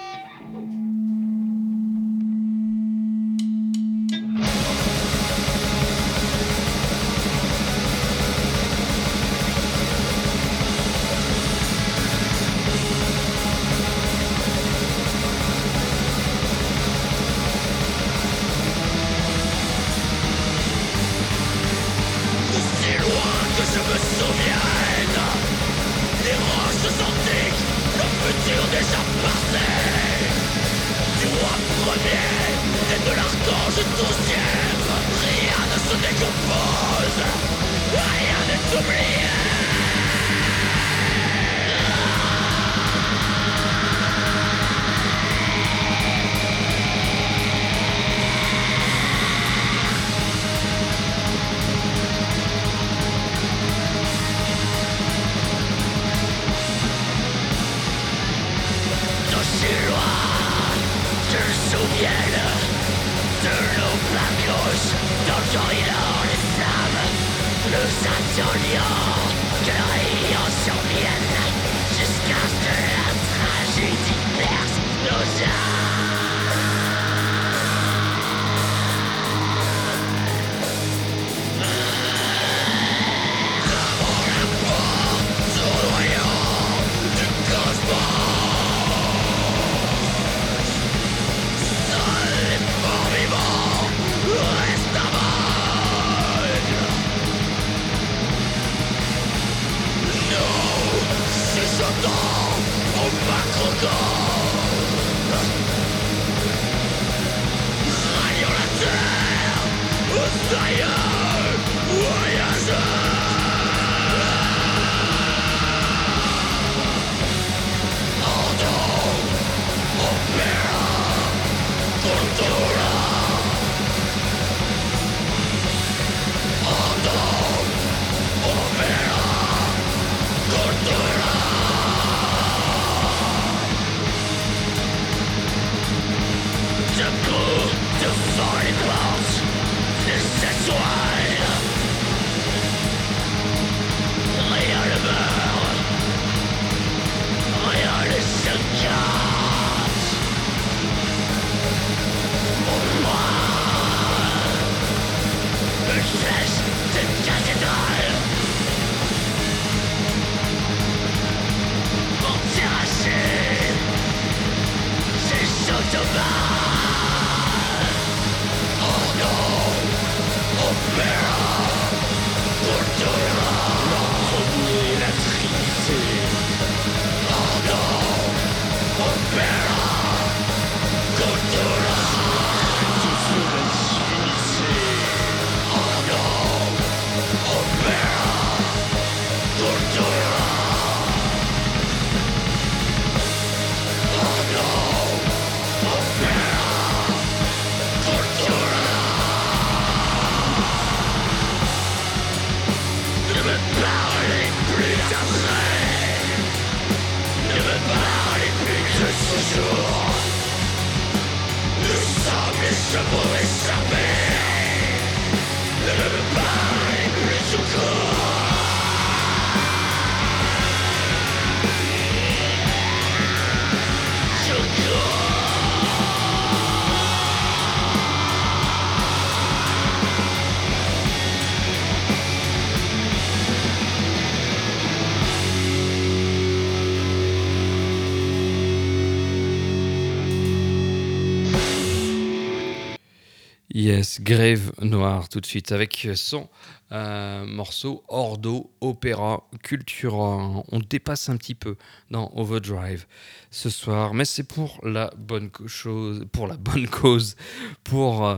Yes, Grève Noire tout de suite avec son euh, morceau Ordo Opera Cultura. On dépasse un petit peu dans Overdrive ce soir, mais c'est pour la bonne chose, pour la bonne cause, pour euh,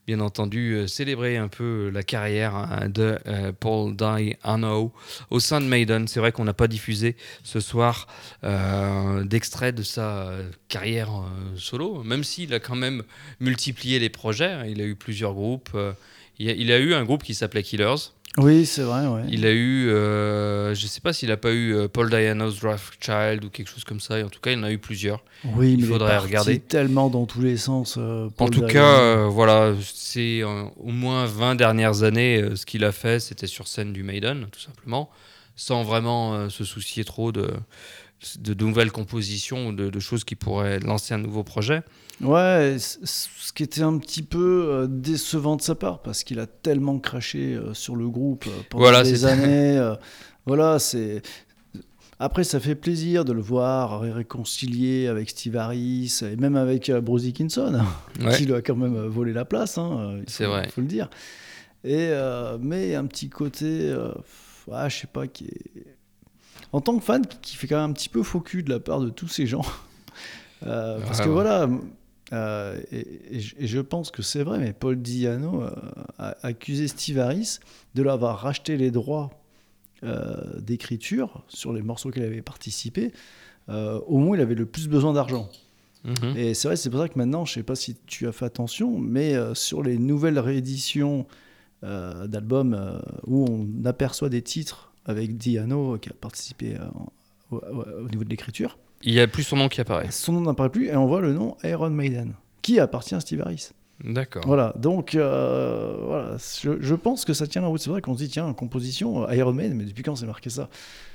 bien entendu, euh, célébrer un peu la carrière hein, de euh, Paul Di'Anno au sein de Maiden. C'est vrai qu'on n'a pas diffusé ce soir euh, d'extrait de sa euh, carrière euh, solo, même s'il a quand même multiplié les projets. Hein. Il a eu plusieurs groupes. Euh, il, a, il a eu un groupe qui s'appelait Killers. Oui, c'est vrai, ouais. Il a eu, euh, je ne sais pas s'il n'a pas eu euh, Paul Di'Anno's Draft Child ou quelque chose comme ça. Et en tout cas, il en a eu plusieurs. Oui, il mais faudrait il est parti regarder. tellement dans tous les sens. Euh, En Paul tout Di'Anno. cas, euh, voilà, c'est euh, au moins vingt dernières années, euh, ce qu'il a fait, c'était sur scène du Maiden, tout simplement, sans vraiment euh, se soucier trop de, de, de nouvelles compositions ou de, de choses qui pourraient lancer un nouveau projet. Ouais, c- ce qui était un petit peu euh, décevant de sa part, parce qu'il a tellement craché euh, sur le groupe euh, pendant Voilà, des c'est- années. euh, voilà, c'est. Après, ça fait plaisir de le voir réconcilier avec Steve Harris et même avec euh, Bruce Dickinson, Ouais. qui lui a quand même euh, volé la place, hein, euh, il C'est faut, vrai. faut le dire. Et, euh, mais un petit côté, euh, ah, je sais pas, qui est. En tant que fan, qui- qui fait quand même un petit peu faux cul de la part de tous ces gens. Euh, parce Ouais, que ouais. voilà, euh, et, et je- et je pense que c'est vrai, mais Paul Di'Anno euh, a accusé Steve Harris de l'avoir racheté les droits euh, d'écriture sur les morceaux qu'il avait participé euh, au moment où il avait le plus besoin d'argent. Mhm. Et c'est vrai, c'est pour ça que maintenant, je sais pas si tu as fait attention, mais euh, sur les nouvelles rééditions euh, d'albums euh, où on aperçoit des titres avec Di'Anno qui a participé euh, au, au- au niveau de l'écriture, Il n'y a plus son nom qui apparaît. son nom n'apparaît plus et on voit le nom Iron Maiden, qui appartient à Steve Harris. D'accord. Voilà, donc euh, voilà, je, je pense que ça tient la route. C'est vrai qu'on se dit, tiens, composition, euh, Iron Maiden, mais depuis quand c'est marqué ça?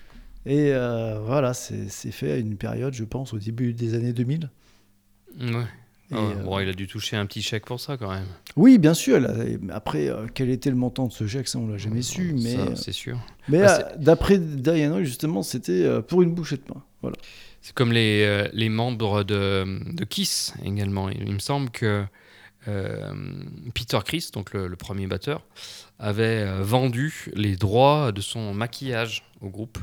Et euh, voilà, c'est c'est fait à une période, je pense, au début des années deux mille. Ouais. Et, Ah ouais, euh, Bon, il a dû toucher un petit chèque pour ça quand même. Oui, bien sûr. Là, et après, euh, quel était le montant de ce chèque, ça, on l'a jamais su. Mais, Ça, euh, c'est sûr. mais Bah, euh, d'après Diana, justement, c'était euh, pour une bouchée de pain. Voilà. C'est comme les, euh, les membres de, de Kiss également. Il, il me semble que euh, Peter Criss, donc le, le premier batteur, avait euh, vendu les droits de son maquillage au groupe.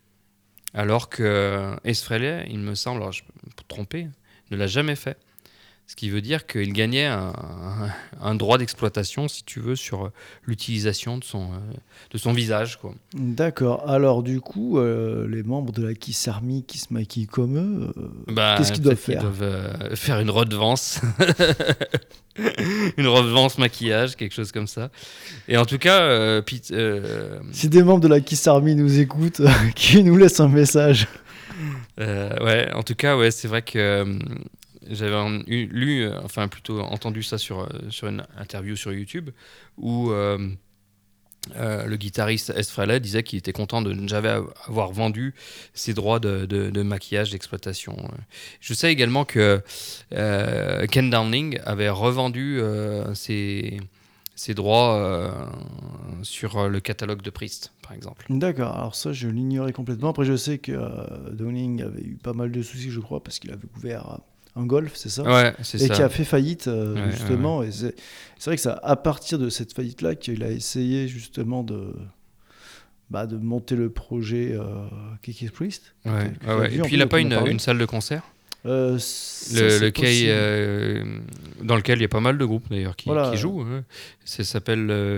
Alors que euh, Ace Frehley, il me semble, alors je peux me tromper, ne l'a jamais fait. Ce qui veut dire qu'il gagnait un, un- un droit d'exploitation, si tu veux, sur l'utilisation de son, euh, de son visage, quoi. D'accord. Alors, du coup, euh, les membres de la Kiss Army qui se maquillent comme eux, euh, Bah, qu'est-ce qu'ils doivent peut-être qu'ils faire? doivent euh, faire une redevance. Une redevance maquillage, quelque chose comme ça. Et en tout cas, euh, Pete, euh, Si des membres de la Kiss Army nous écoutent, qui nous laissent un message. euh, ouais, en tout cas, ouais, c'est vrai que euh, j'avais en- eu- lu, euh, enfin plutôt entendu ça sur, euh, sur une interview sur YouTube, où euh, euh, le guitariste Ace Frehley disait qu'il était content de ne jamais avoir vendu ses droits de, de- de maquillage, d'exploitation. Je sais également que euh, Ken Downing avait revendu euh, ses, ses droits euh, sur le catalogue de Priest, par exemple. D'accord, alors ça, je l'ignorais complètement. Après, je sais que euh, Downing avait eu pas mal de soucis, je crois, parce qu'il avait ouvert euh, un golf, c'est ça? Ouais, c'est Et ça. qui a fait faillite, euh, Ouais, justement. Et c'est c'est vrai que c'est à partir de cette faillite-là qu'il a essayé, justement, de, bah, de monter le projet euh, Kiki's Priest. Ouais, que- que ouais, tu as ouais. vu, Et en puis plus, il n'a donc pas on en une, parlait. une salle de concert Euh, ça, le, c'est le K, possible. euh, dans lequel il y a pas mal de groupes d'ailleurs qui, Voilà. qui jouent. Hein. Ça s'appelle euh,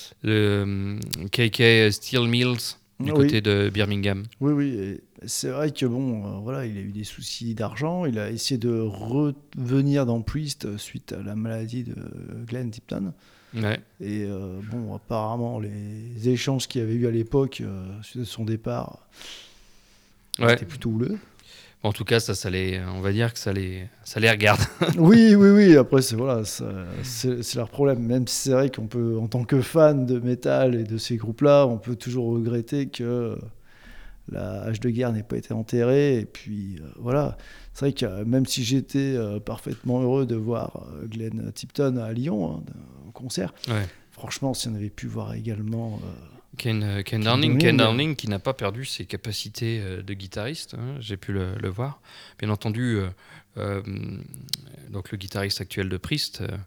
le euh, K K Steel Mills du Ah côté oui. de Birmingham. Oui, oui. et C'est vrai que bon, euh, voilà, il a eu des soucis d'argent. Il a essayé de revenir dans Priest euh, suite à la maladie de Glenn Tipton. Ouais. Et euh, bon, apparemment, les échanges qu'il y avait eu à l'époque euh, suite à son départ Ouais. étaient plutôt houleux. En tout cas, ça, ça les, on va dire que ça les, ça les regarde. Oui, oui, oui. Après, c'est voilà, ça- c'est c'est leur problème. Même si c'est vrai qu'on peut, en tant que fan de métal et de ces groupes-là, on peut toujours regretter que la hache de guerre n'ait pas été enterrée. Et puis euh, voilà, c'est vrai que euh, même si j'étais euh, parfaitement heureux de voir euh, Glenn Tipton à Lyon hein, au concert, Ouais. franchement, si on avait pu voir également. euh, Ken, euh, Ken Ken Downing, Downing, Ken euh. Downing qui n'a pas perdu ses capacités euh, de guitariste, hein, j'ai pu le, le voir. Bien entendu, euh, euh, donc le guitariste actuel de Priest, euh,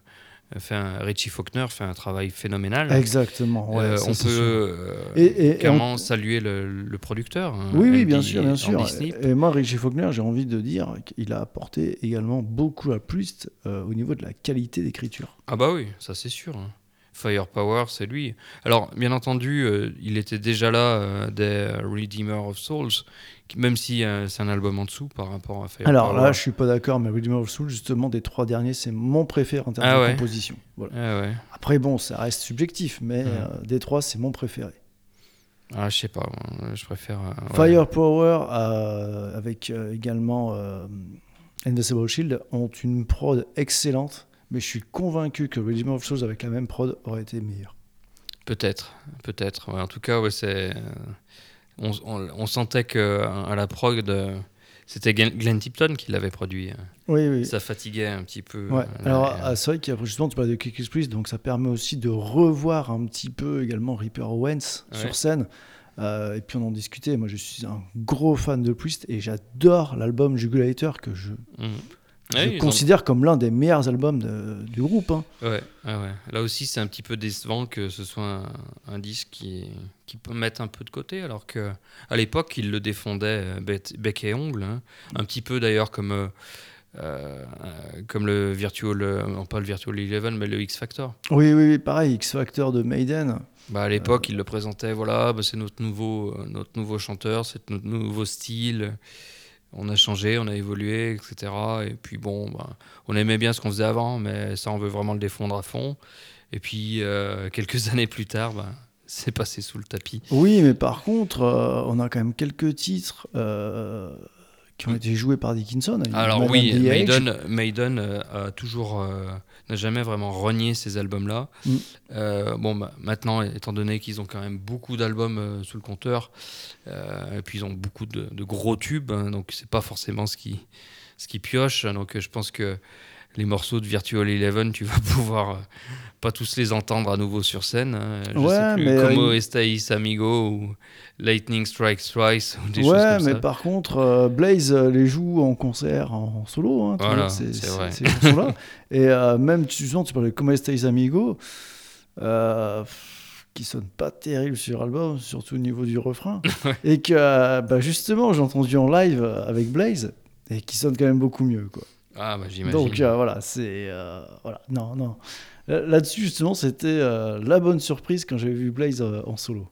fait un, Richie Faulkner fait un travail phénoménal. Exactement. Ouais, Euh, ça, on c'est peut sûr. euh, Et- et- et clairement on- saluer le, le producteur. hein, Oui, oui, Andy- bien sûr, bien sûr. Andy Snip. Et moi, Richie Faulkner, j'ai envie de dire qu'il a apporté également beaucoup à plus euh, au niveau de la qualité d'écriture. Ah bah oui, ça c'est sûr. hein. Firepower, c'est lui. Alors, bien entendu, euh, il était déjà là euh, des Redeemer of Souls, qui- même si euh, c'est un album en dessous par rapport à Firepower. Alors là, je suis pas d'accord, mais Redeemer of Soul, justement, des trois derniers, c'est mon préféré en termes Ah de ouais. composition. Voilà. Ah ouais. Après, bon, ça reste subjectif, mais Mhm. euh, des trois, c'est mon préféré. Ah, je sais pas, moi, je préfère. euh, ouais. Firepower, euh, avec euh, également euh, Invincible Shield, ont une prod excellente, mais je suis convaincu que Redeemer of Souls avec la même prod aurait été meilleur. Peut-être, peut-être. Ouais, en tout cas, ouais, c'est. euh, on, on- on sentait que à la prog, de- c'était Glenn Glenn Tipton qui l'avait produit. Oui, oui. Ça fatiguait un petit peu. Ouais. euh, Alors, la- ah, c'est vrai qu'il y a justement, tu parles de Kick Priest, donc ça permet aussi de revoir un petit peu également Reaper Owens Ouais. sur scène. Euh, et puis on en discutait. Moi, je suis un gros fan de Priest et j'adore l'album Jugulator que je, Mhm. je Ouais, ils ont- considère comme l'un des meilleurs albums de- du groupe. hein. Ouais, ouais, ouais. Là aussi, c'est un petit peu décevant que ce soit un, un disque qui, qui peut mettre un peu de côté, alors que à l'époque, il le défendait euh, bec, bec et ongle, hein. Un petit peu d'ailleurs comme, euh, euh, comme le Virtual, euh, non pas le Virtual Eleven, mais le X Factor. Oui, oui, oui, pareil, X Factor de Maiden. Bah, à l'époque, il le présentait, voilà, bah, c'est notre nouveau, euh, notre nouveau chanteur, c'est notre nouveau style. On a changé, on a évolué, et cetera. Et puis bon, bah, on aimait bien ce qu'on faisait avant, mais ça, on veut vraiment le défendre à fond. Et puis, euh, quelques années plus tard, bah, c'est passé sous le tapis. Oui, mais par contre, euh, on a quand même quelques titres euh, qui ont été joués par Dickinson. Alors Madame oui, the Age. Maiden, Maiden euh, a toujours, euh, n'a jamais vraiment renié ces albums-là. Mm. Euh, bon, bah, maintenant, étant donné qu'ils ont quand même beaucoup d'albums euh, sous le compteur, euh, et puis ils ont beaucoup de, de gros tubes, hein, donc c'est pas forcément ce qui, ce qui pioche. Donc euh, je pense que les morceaux de Virtual Eleven, tu vas pouvoir euh, pas tous les entendre à nouveau sur scène. hein. Je Ouais, sais plus, mais, Como euh, estáis, amigo, ou Lightning Strikes Twice, ou des choses Ouais, comme mais ça. par contre, euh, Blaze euh, les joue en concert, en, en solo. Hein, tu Voilà, vois, c'est, c'est c'est- vrai. ces chansons-là. Et euh, même, tu, souvent, tu parlais de Como Estáis Amigo, euh, pff, qui sonne pas terrible sur album, surtout au niveau du refrain. Et que, euh, bah, justement, j'ai entendu en live euh, avec Blaze, et qui sonne quand même beaucoup mieux, quoi. Ah, bah, j'imagine. Donc euh, voilà, c'est euh, voilà, non, non. Là- Là-dessus justement, c'était euh, la bonne surprise quand j'ai vu Blaze euh, en solo.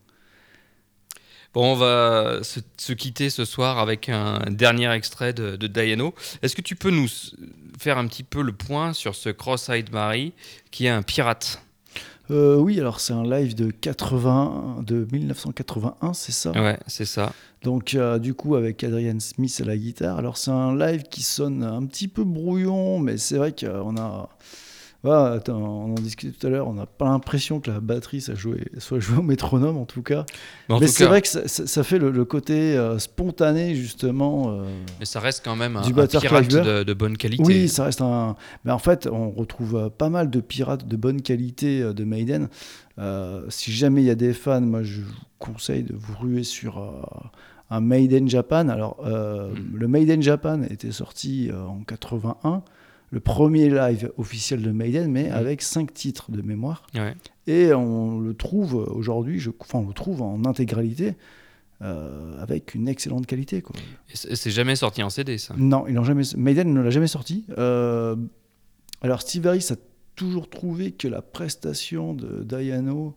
Bon, on va se, se quitter ce soir avec un dernier extrait de, de Diano. Est-ce que tu peux nous s- faire un petit peu le point sur ce Cross-Eyed Mary qui est un pirate? Euh, oui, alors c'est un live de quatre-vingts, de dix-neuf cent quatre-vingt-un, c'est ça. Ouais, c'est ça. Donc euh, du coup avec Adrian Smith à la guitare. Alors c'est un live qui sonne un petit peu brouillon, mais c'est vrai qu'on a, voilà, attends, on en discutait tout à l'heure, on n'a pas l'impression que la batterie ça jouait, soit jouée au métronome en tout cas. Mais, en mais tout c'est cas, vrai que ça, ça- ça fait le, le côté euh, spontané justement. euh, mais ça reste quand même un, du un batteur pirate Clive de, de bonne qualité. Oui, ça reste un. Mais en fait, on retrouve euh, pas mal de pirates de bonne qualité euh, de Maiden. Euh, si jamais il y a des fans, moi je vous conseille de vous ruer sur euh, un Maiden Japan. Alors, euh, Mm. le Maiden Japan était sorti euh, en quatre-vingt-un, le premier live officiel de Maiden, mais Mm. avec cinq titres de mémoire. Ouais. Et on le trouve aujourd'hui, je... enfin, on le trouve en intégralité. euh, avec une excellente qualité, quoi. Et c'est c'est jamais sorti en C D, ça. Non, ils l'ont jamais. Maiden ne l'a jamais sorti. Euh, Alors Steve Harris a toujours trouvé que la prestation de Diano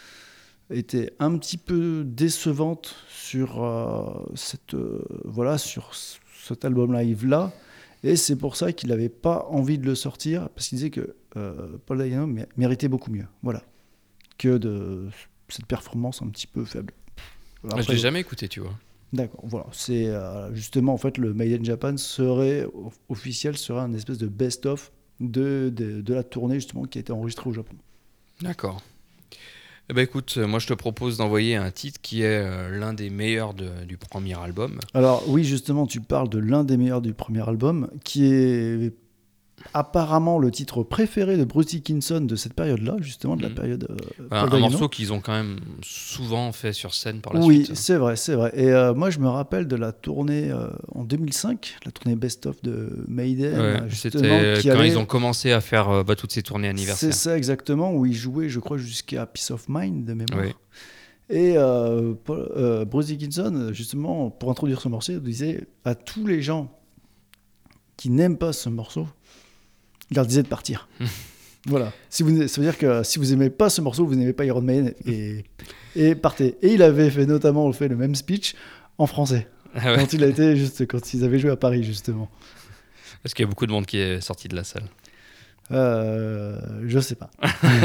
était un petit peu décevante sur euh, cette euh, voilà sur c- cet album live là, et c'est pour ça qu'il n'avait pas envie de le sortir parce qu'il disait que euh, Paul Diano mé- méritait beaucoup mieux, voilà, que de cette performance un petit peu faible. je l'ai jamais écouté, tu vois. D'accord, voilà. C'est euh, justement en fait le Made in Japan serait off- officiel, serait un espèce de best-of de, de, de la tournée justement qui a été enregistrée au Japon. D'accord. Eh ben écoute, euh, moi je te propose d'envoyer un titre qui est euh, l'un des meilleurs de- du premier album. Alors oui, justement, tu parles de l'un des meilleurs du premier album, qui est apparemment le titre préféré de Bruce Dickinson de cette période-là, justement, de la Mhm. période. euh, Un, Paul un Dayano. morceau qu'ils ont quand même souvent fait sur scène par la Oui, suite. c'est vrai, c'est vrai. Et euh, moi, je me rappelle de la tournée euh, en deux mille cinq, la tournée Best of de Maiden, Ouais, justement, c'était qui quand avait- ils ont commencé à faire euh, bah, toutes ces tournées C'est anniversaires. ça exactement, où il jouait, je crois, jusqu'à Peace of Mind de mémoire. Oui. Et euh, Paul- euh, Bruce Dickinson, justement, pour introduire ce morceau, il disait à tous les gens qui n'aiment pas ce morceau, il leur disait de partir. Voilà. Si vous, ça veut dire que si vous n'aimez pas ce morceau, vous n'aimez pas Iron Maiden et, et partez. Et il avait fait notamment fait le même speech en français. Ah ouais. Quand il a été juste quand ils avaient joué à Paris, justement. Parce qu'il y a beaucoup de monde qui est sorti de la salle. Euh, je sais pas.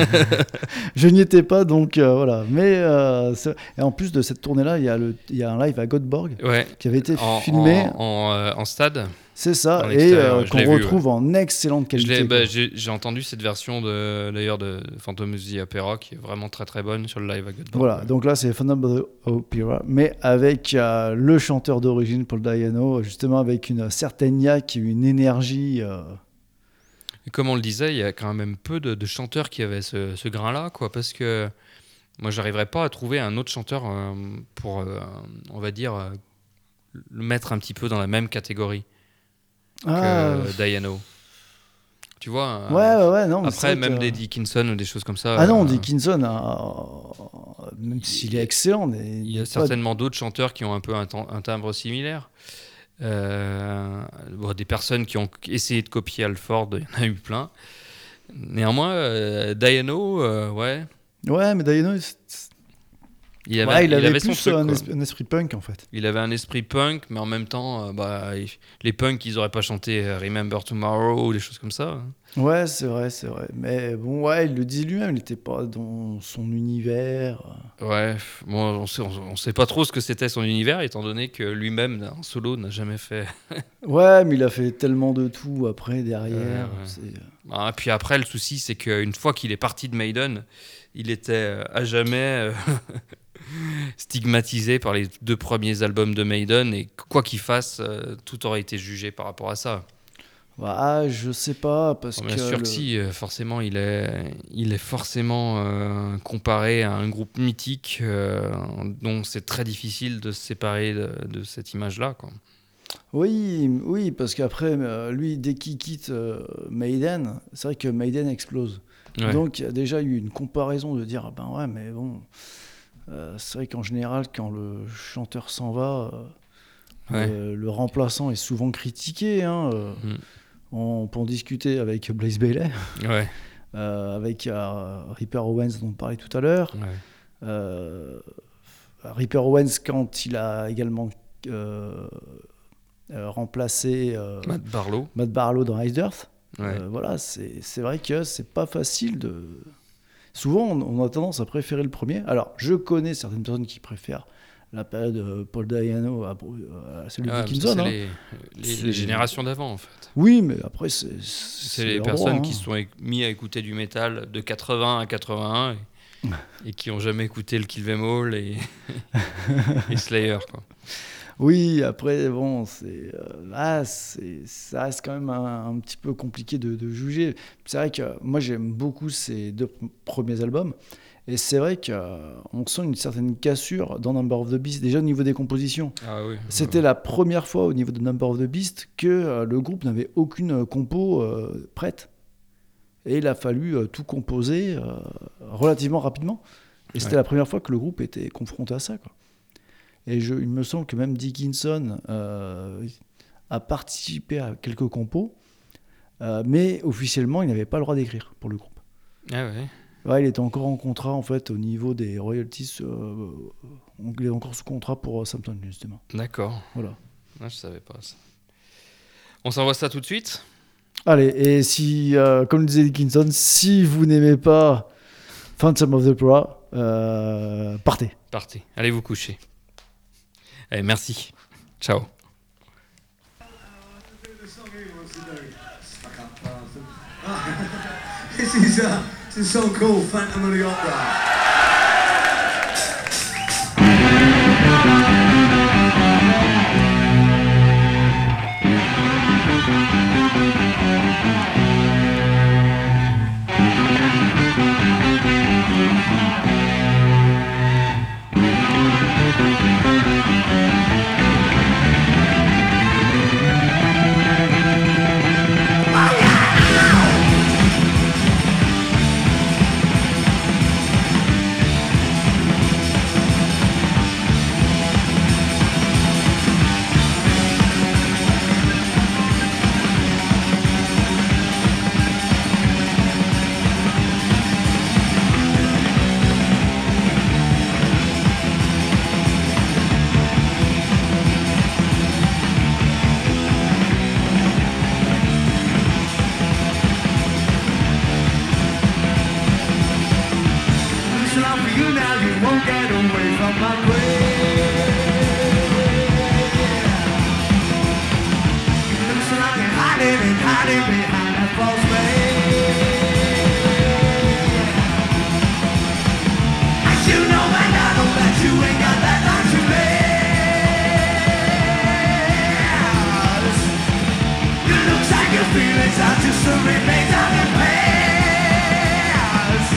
Je n'y étais pas, donc euh, voilà. Mais euh, c'est- et en plus de cette tournée-là, il y a le, il y a un live à Göteborg Ouais. qui avait été En, filmé. en, en, euh, en stade. C'est ça, en et extérieur, euh, je qu'on l'ai vu, retrouve en excellente Je l'ai- qualité. bah, quoi. j'ai j'ai entendu cette version de d'ailleurs de Phantom of the Opera qui est vraiment très très bonne sur le live à Göteborg. Voilà, Ouais. donc là c'est Phantom of the Opera, mais avec euh, le chanteur d'origine, Paul Dayano, justement avec une certaine niaque, une énergie. euh, Et comme on le disait, il y a quand même peu de, de chanteurs qui avaient ce, ce grain-là, quoi, parce que moi, j'arriverais pas à trouver un autre chanteur euh, pour, euh, on va dire, euh, le mettre un petit peu dans la même catégorie que Ah, Dayano. Tu vois euh, ouais, ouais, ouais, non. mais c'est Après, vrai même que- des Dickinson ou des choses comme ça. Ah non, euh, Dickinson, euh, même s'il est excellent, mais il y a pas- certainement d'autres chanteurs qui ont un peu un, tem- un timbre similaire. Euh, bon, des personnes qui ont essayé de copier Halford, il y en a eu plein. Néanmoins, euh, Dayano, euh, ouais, Ouais, mais Dayano, c'est- il avait, ouais, il il avait, avait plus son truc. un, quoi. esprit, un esprit punk en fait. Il avait un esprit punk, mais en même temps, euh, bah, il- les punks, ils auraient pas chanté euh, Remember Tomorrow ou des choses comme ça. Ouais, c'est vrai, c'est vrai. Mais bon, ouais, il le dit lui-même, il n'était pas dans son univers. Ouais, f- bon, on sait, on, on sait pas trop ce que c'était son univers, étant donné que lui-même, en solo, n'a jamais fait. Ouais, mais il a fait tellement de tout après, derrière. Ouais, ouais. c'est- Ah, puis après, le souci, c'est qu'une fois qu'il est parti de Maiden, il était euh, à jamais euh, stigmatisé par les deux premiers albums de Maiden, et quoi qu'il fasse, euh, tout aurait été jugé par rapport à ça. Ah, je sais pas, parce Bien que. sûr le- que si, euh, forcément, il est, il est forcément euh, comparé à un groupe mythique euh, dont c'est très difficile de se séparer de, de cette image-là, quoi. Oui, oui, parce qu'après, euh, lui, dès qu'il quitte euh, Maiden, c'est vrai que Maiden explose. Ouais. Donc, il y a déjà eu une comparaison de dire, ah ben ouais, mais bon, euh, c'est vrai qu'en général, quand le chanteur s'en va, euh, Ouais. le, le remplaçant est souvent critiqué. Hein, euh, Mm. on peut en discuter avec Blaze Bayley, Ouais, euh, avec euh, Ripper Owens dont on parlait tout à l'heure. ouais. Euh, Ripper Owens, quand il a également euh, euh, remplacé euh, Matt Barlow. Matt Barlow dans Ice Earth, Ouais. euh, voilà, c'est c'est vrai que c'est pas facile de. Souvent, on, on a tendance à préférer le premier. Alors, je connais certaines personnes qui préfèrent la période de Paul Dayano à, Bru- à celle de Ah, mais ça, Dickinson. c'est hein. les, les- C'est- les générations d'avant, en fait. Oui, mais après, c'est. C'est les personnes qui se sont éc- mis à écouter du métal de quatre-vingts à quatre-vingt-un et, et qui n'ont jamais écouté le Kill Them All et, et Slayer, quoi. Oui, après, bon, c'est, euh, là, c'est, ça reste quand même un, un petit peu compliqué de, de juger. C'est vrai que moi, j'aime beaucoup ces deux pr- premiers albums. Et c'est vrai qu'on sent une certaine cassure dans Number of the Beast, déjà au niveau des compositions. Ah oui. C'était la première fois au niveau de Number of the Beast que euh, le groupe n'avait aucune euh, compo euh, prête. Et il a fallu euh, tout composer euh, relativement rapidement. Et c'était Ouais. la première fois que le groupe était confronté à ça, quoi. Et je, il me semble que même Dickinson euh, a participé à quelques compos, euh, mais officiellement, il n'avait pas le droit d'écrire pour le groupe. Ah ouais. Ouais, il était encore en contrat, en fait, au niveau des royalties. Euh, il est encore sous contrat pour euh, Southampton, justement. D'accord. Voilà. Ah, je savais pas ça. On s'envoie ça tout de suite. Allez, et si, euh, comme le disait Dickinson, si vous n'aimez pas Phantom of the Opera, euh, partez. Partez. Allez vous coucher. Allez, merci. Ciao. This is a, it's a song called Phantom of the Opera. Thank on my grave. Looks like you're hiding and hiding behind that false veil. As you know, man, I know that you ain't got that long to live. It looks like your feelings are just a remains of your past.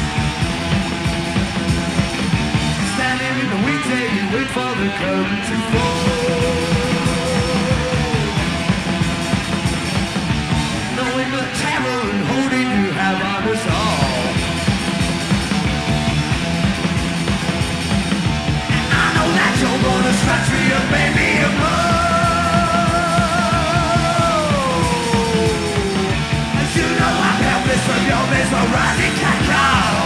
Standing in the weekday, you wait for the curtain to fall. Knowing the terror and holding you have on us all. And I know that you're gonna scratch me up, baby, and more. As you know I'm helpless from your mesmerizing cat call.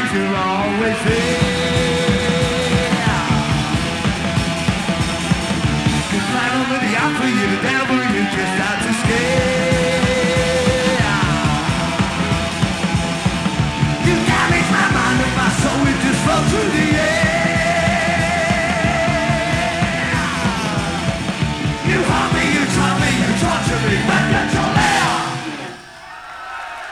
'cause you're always there.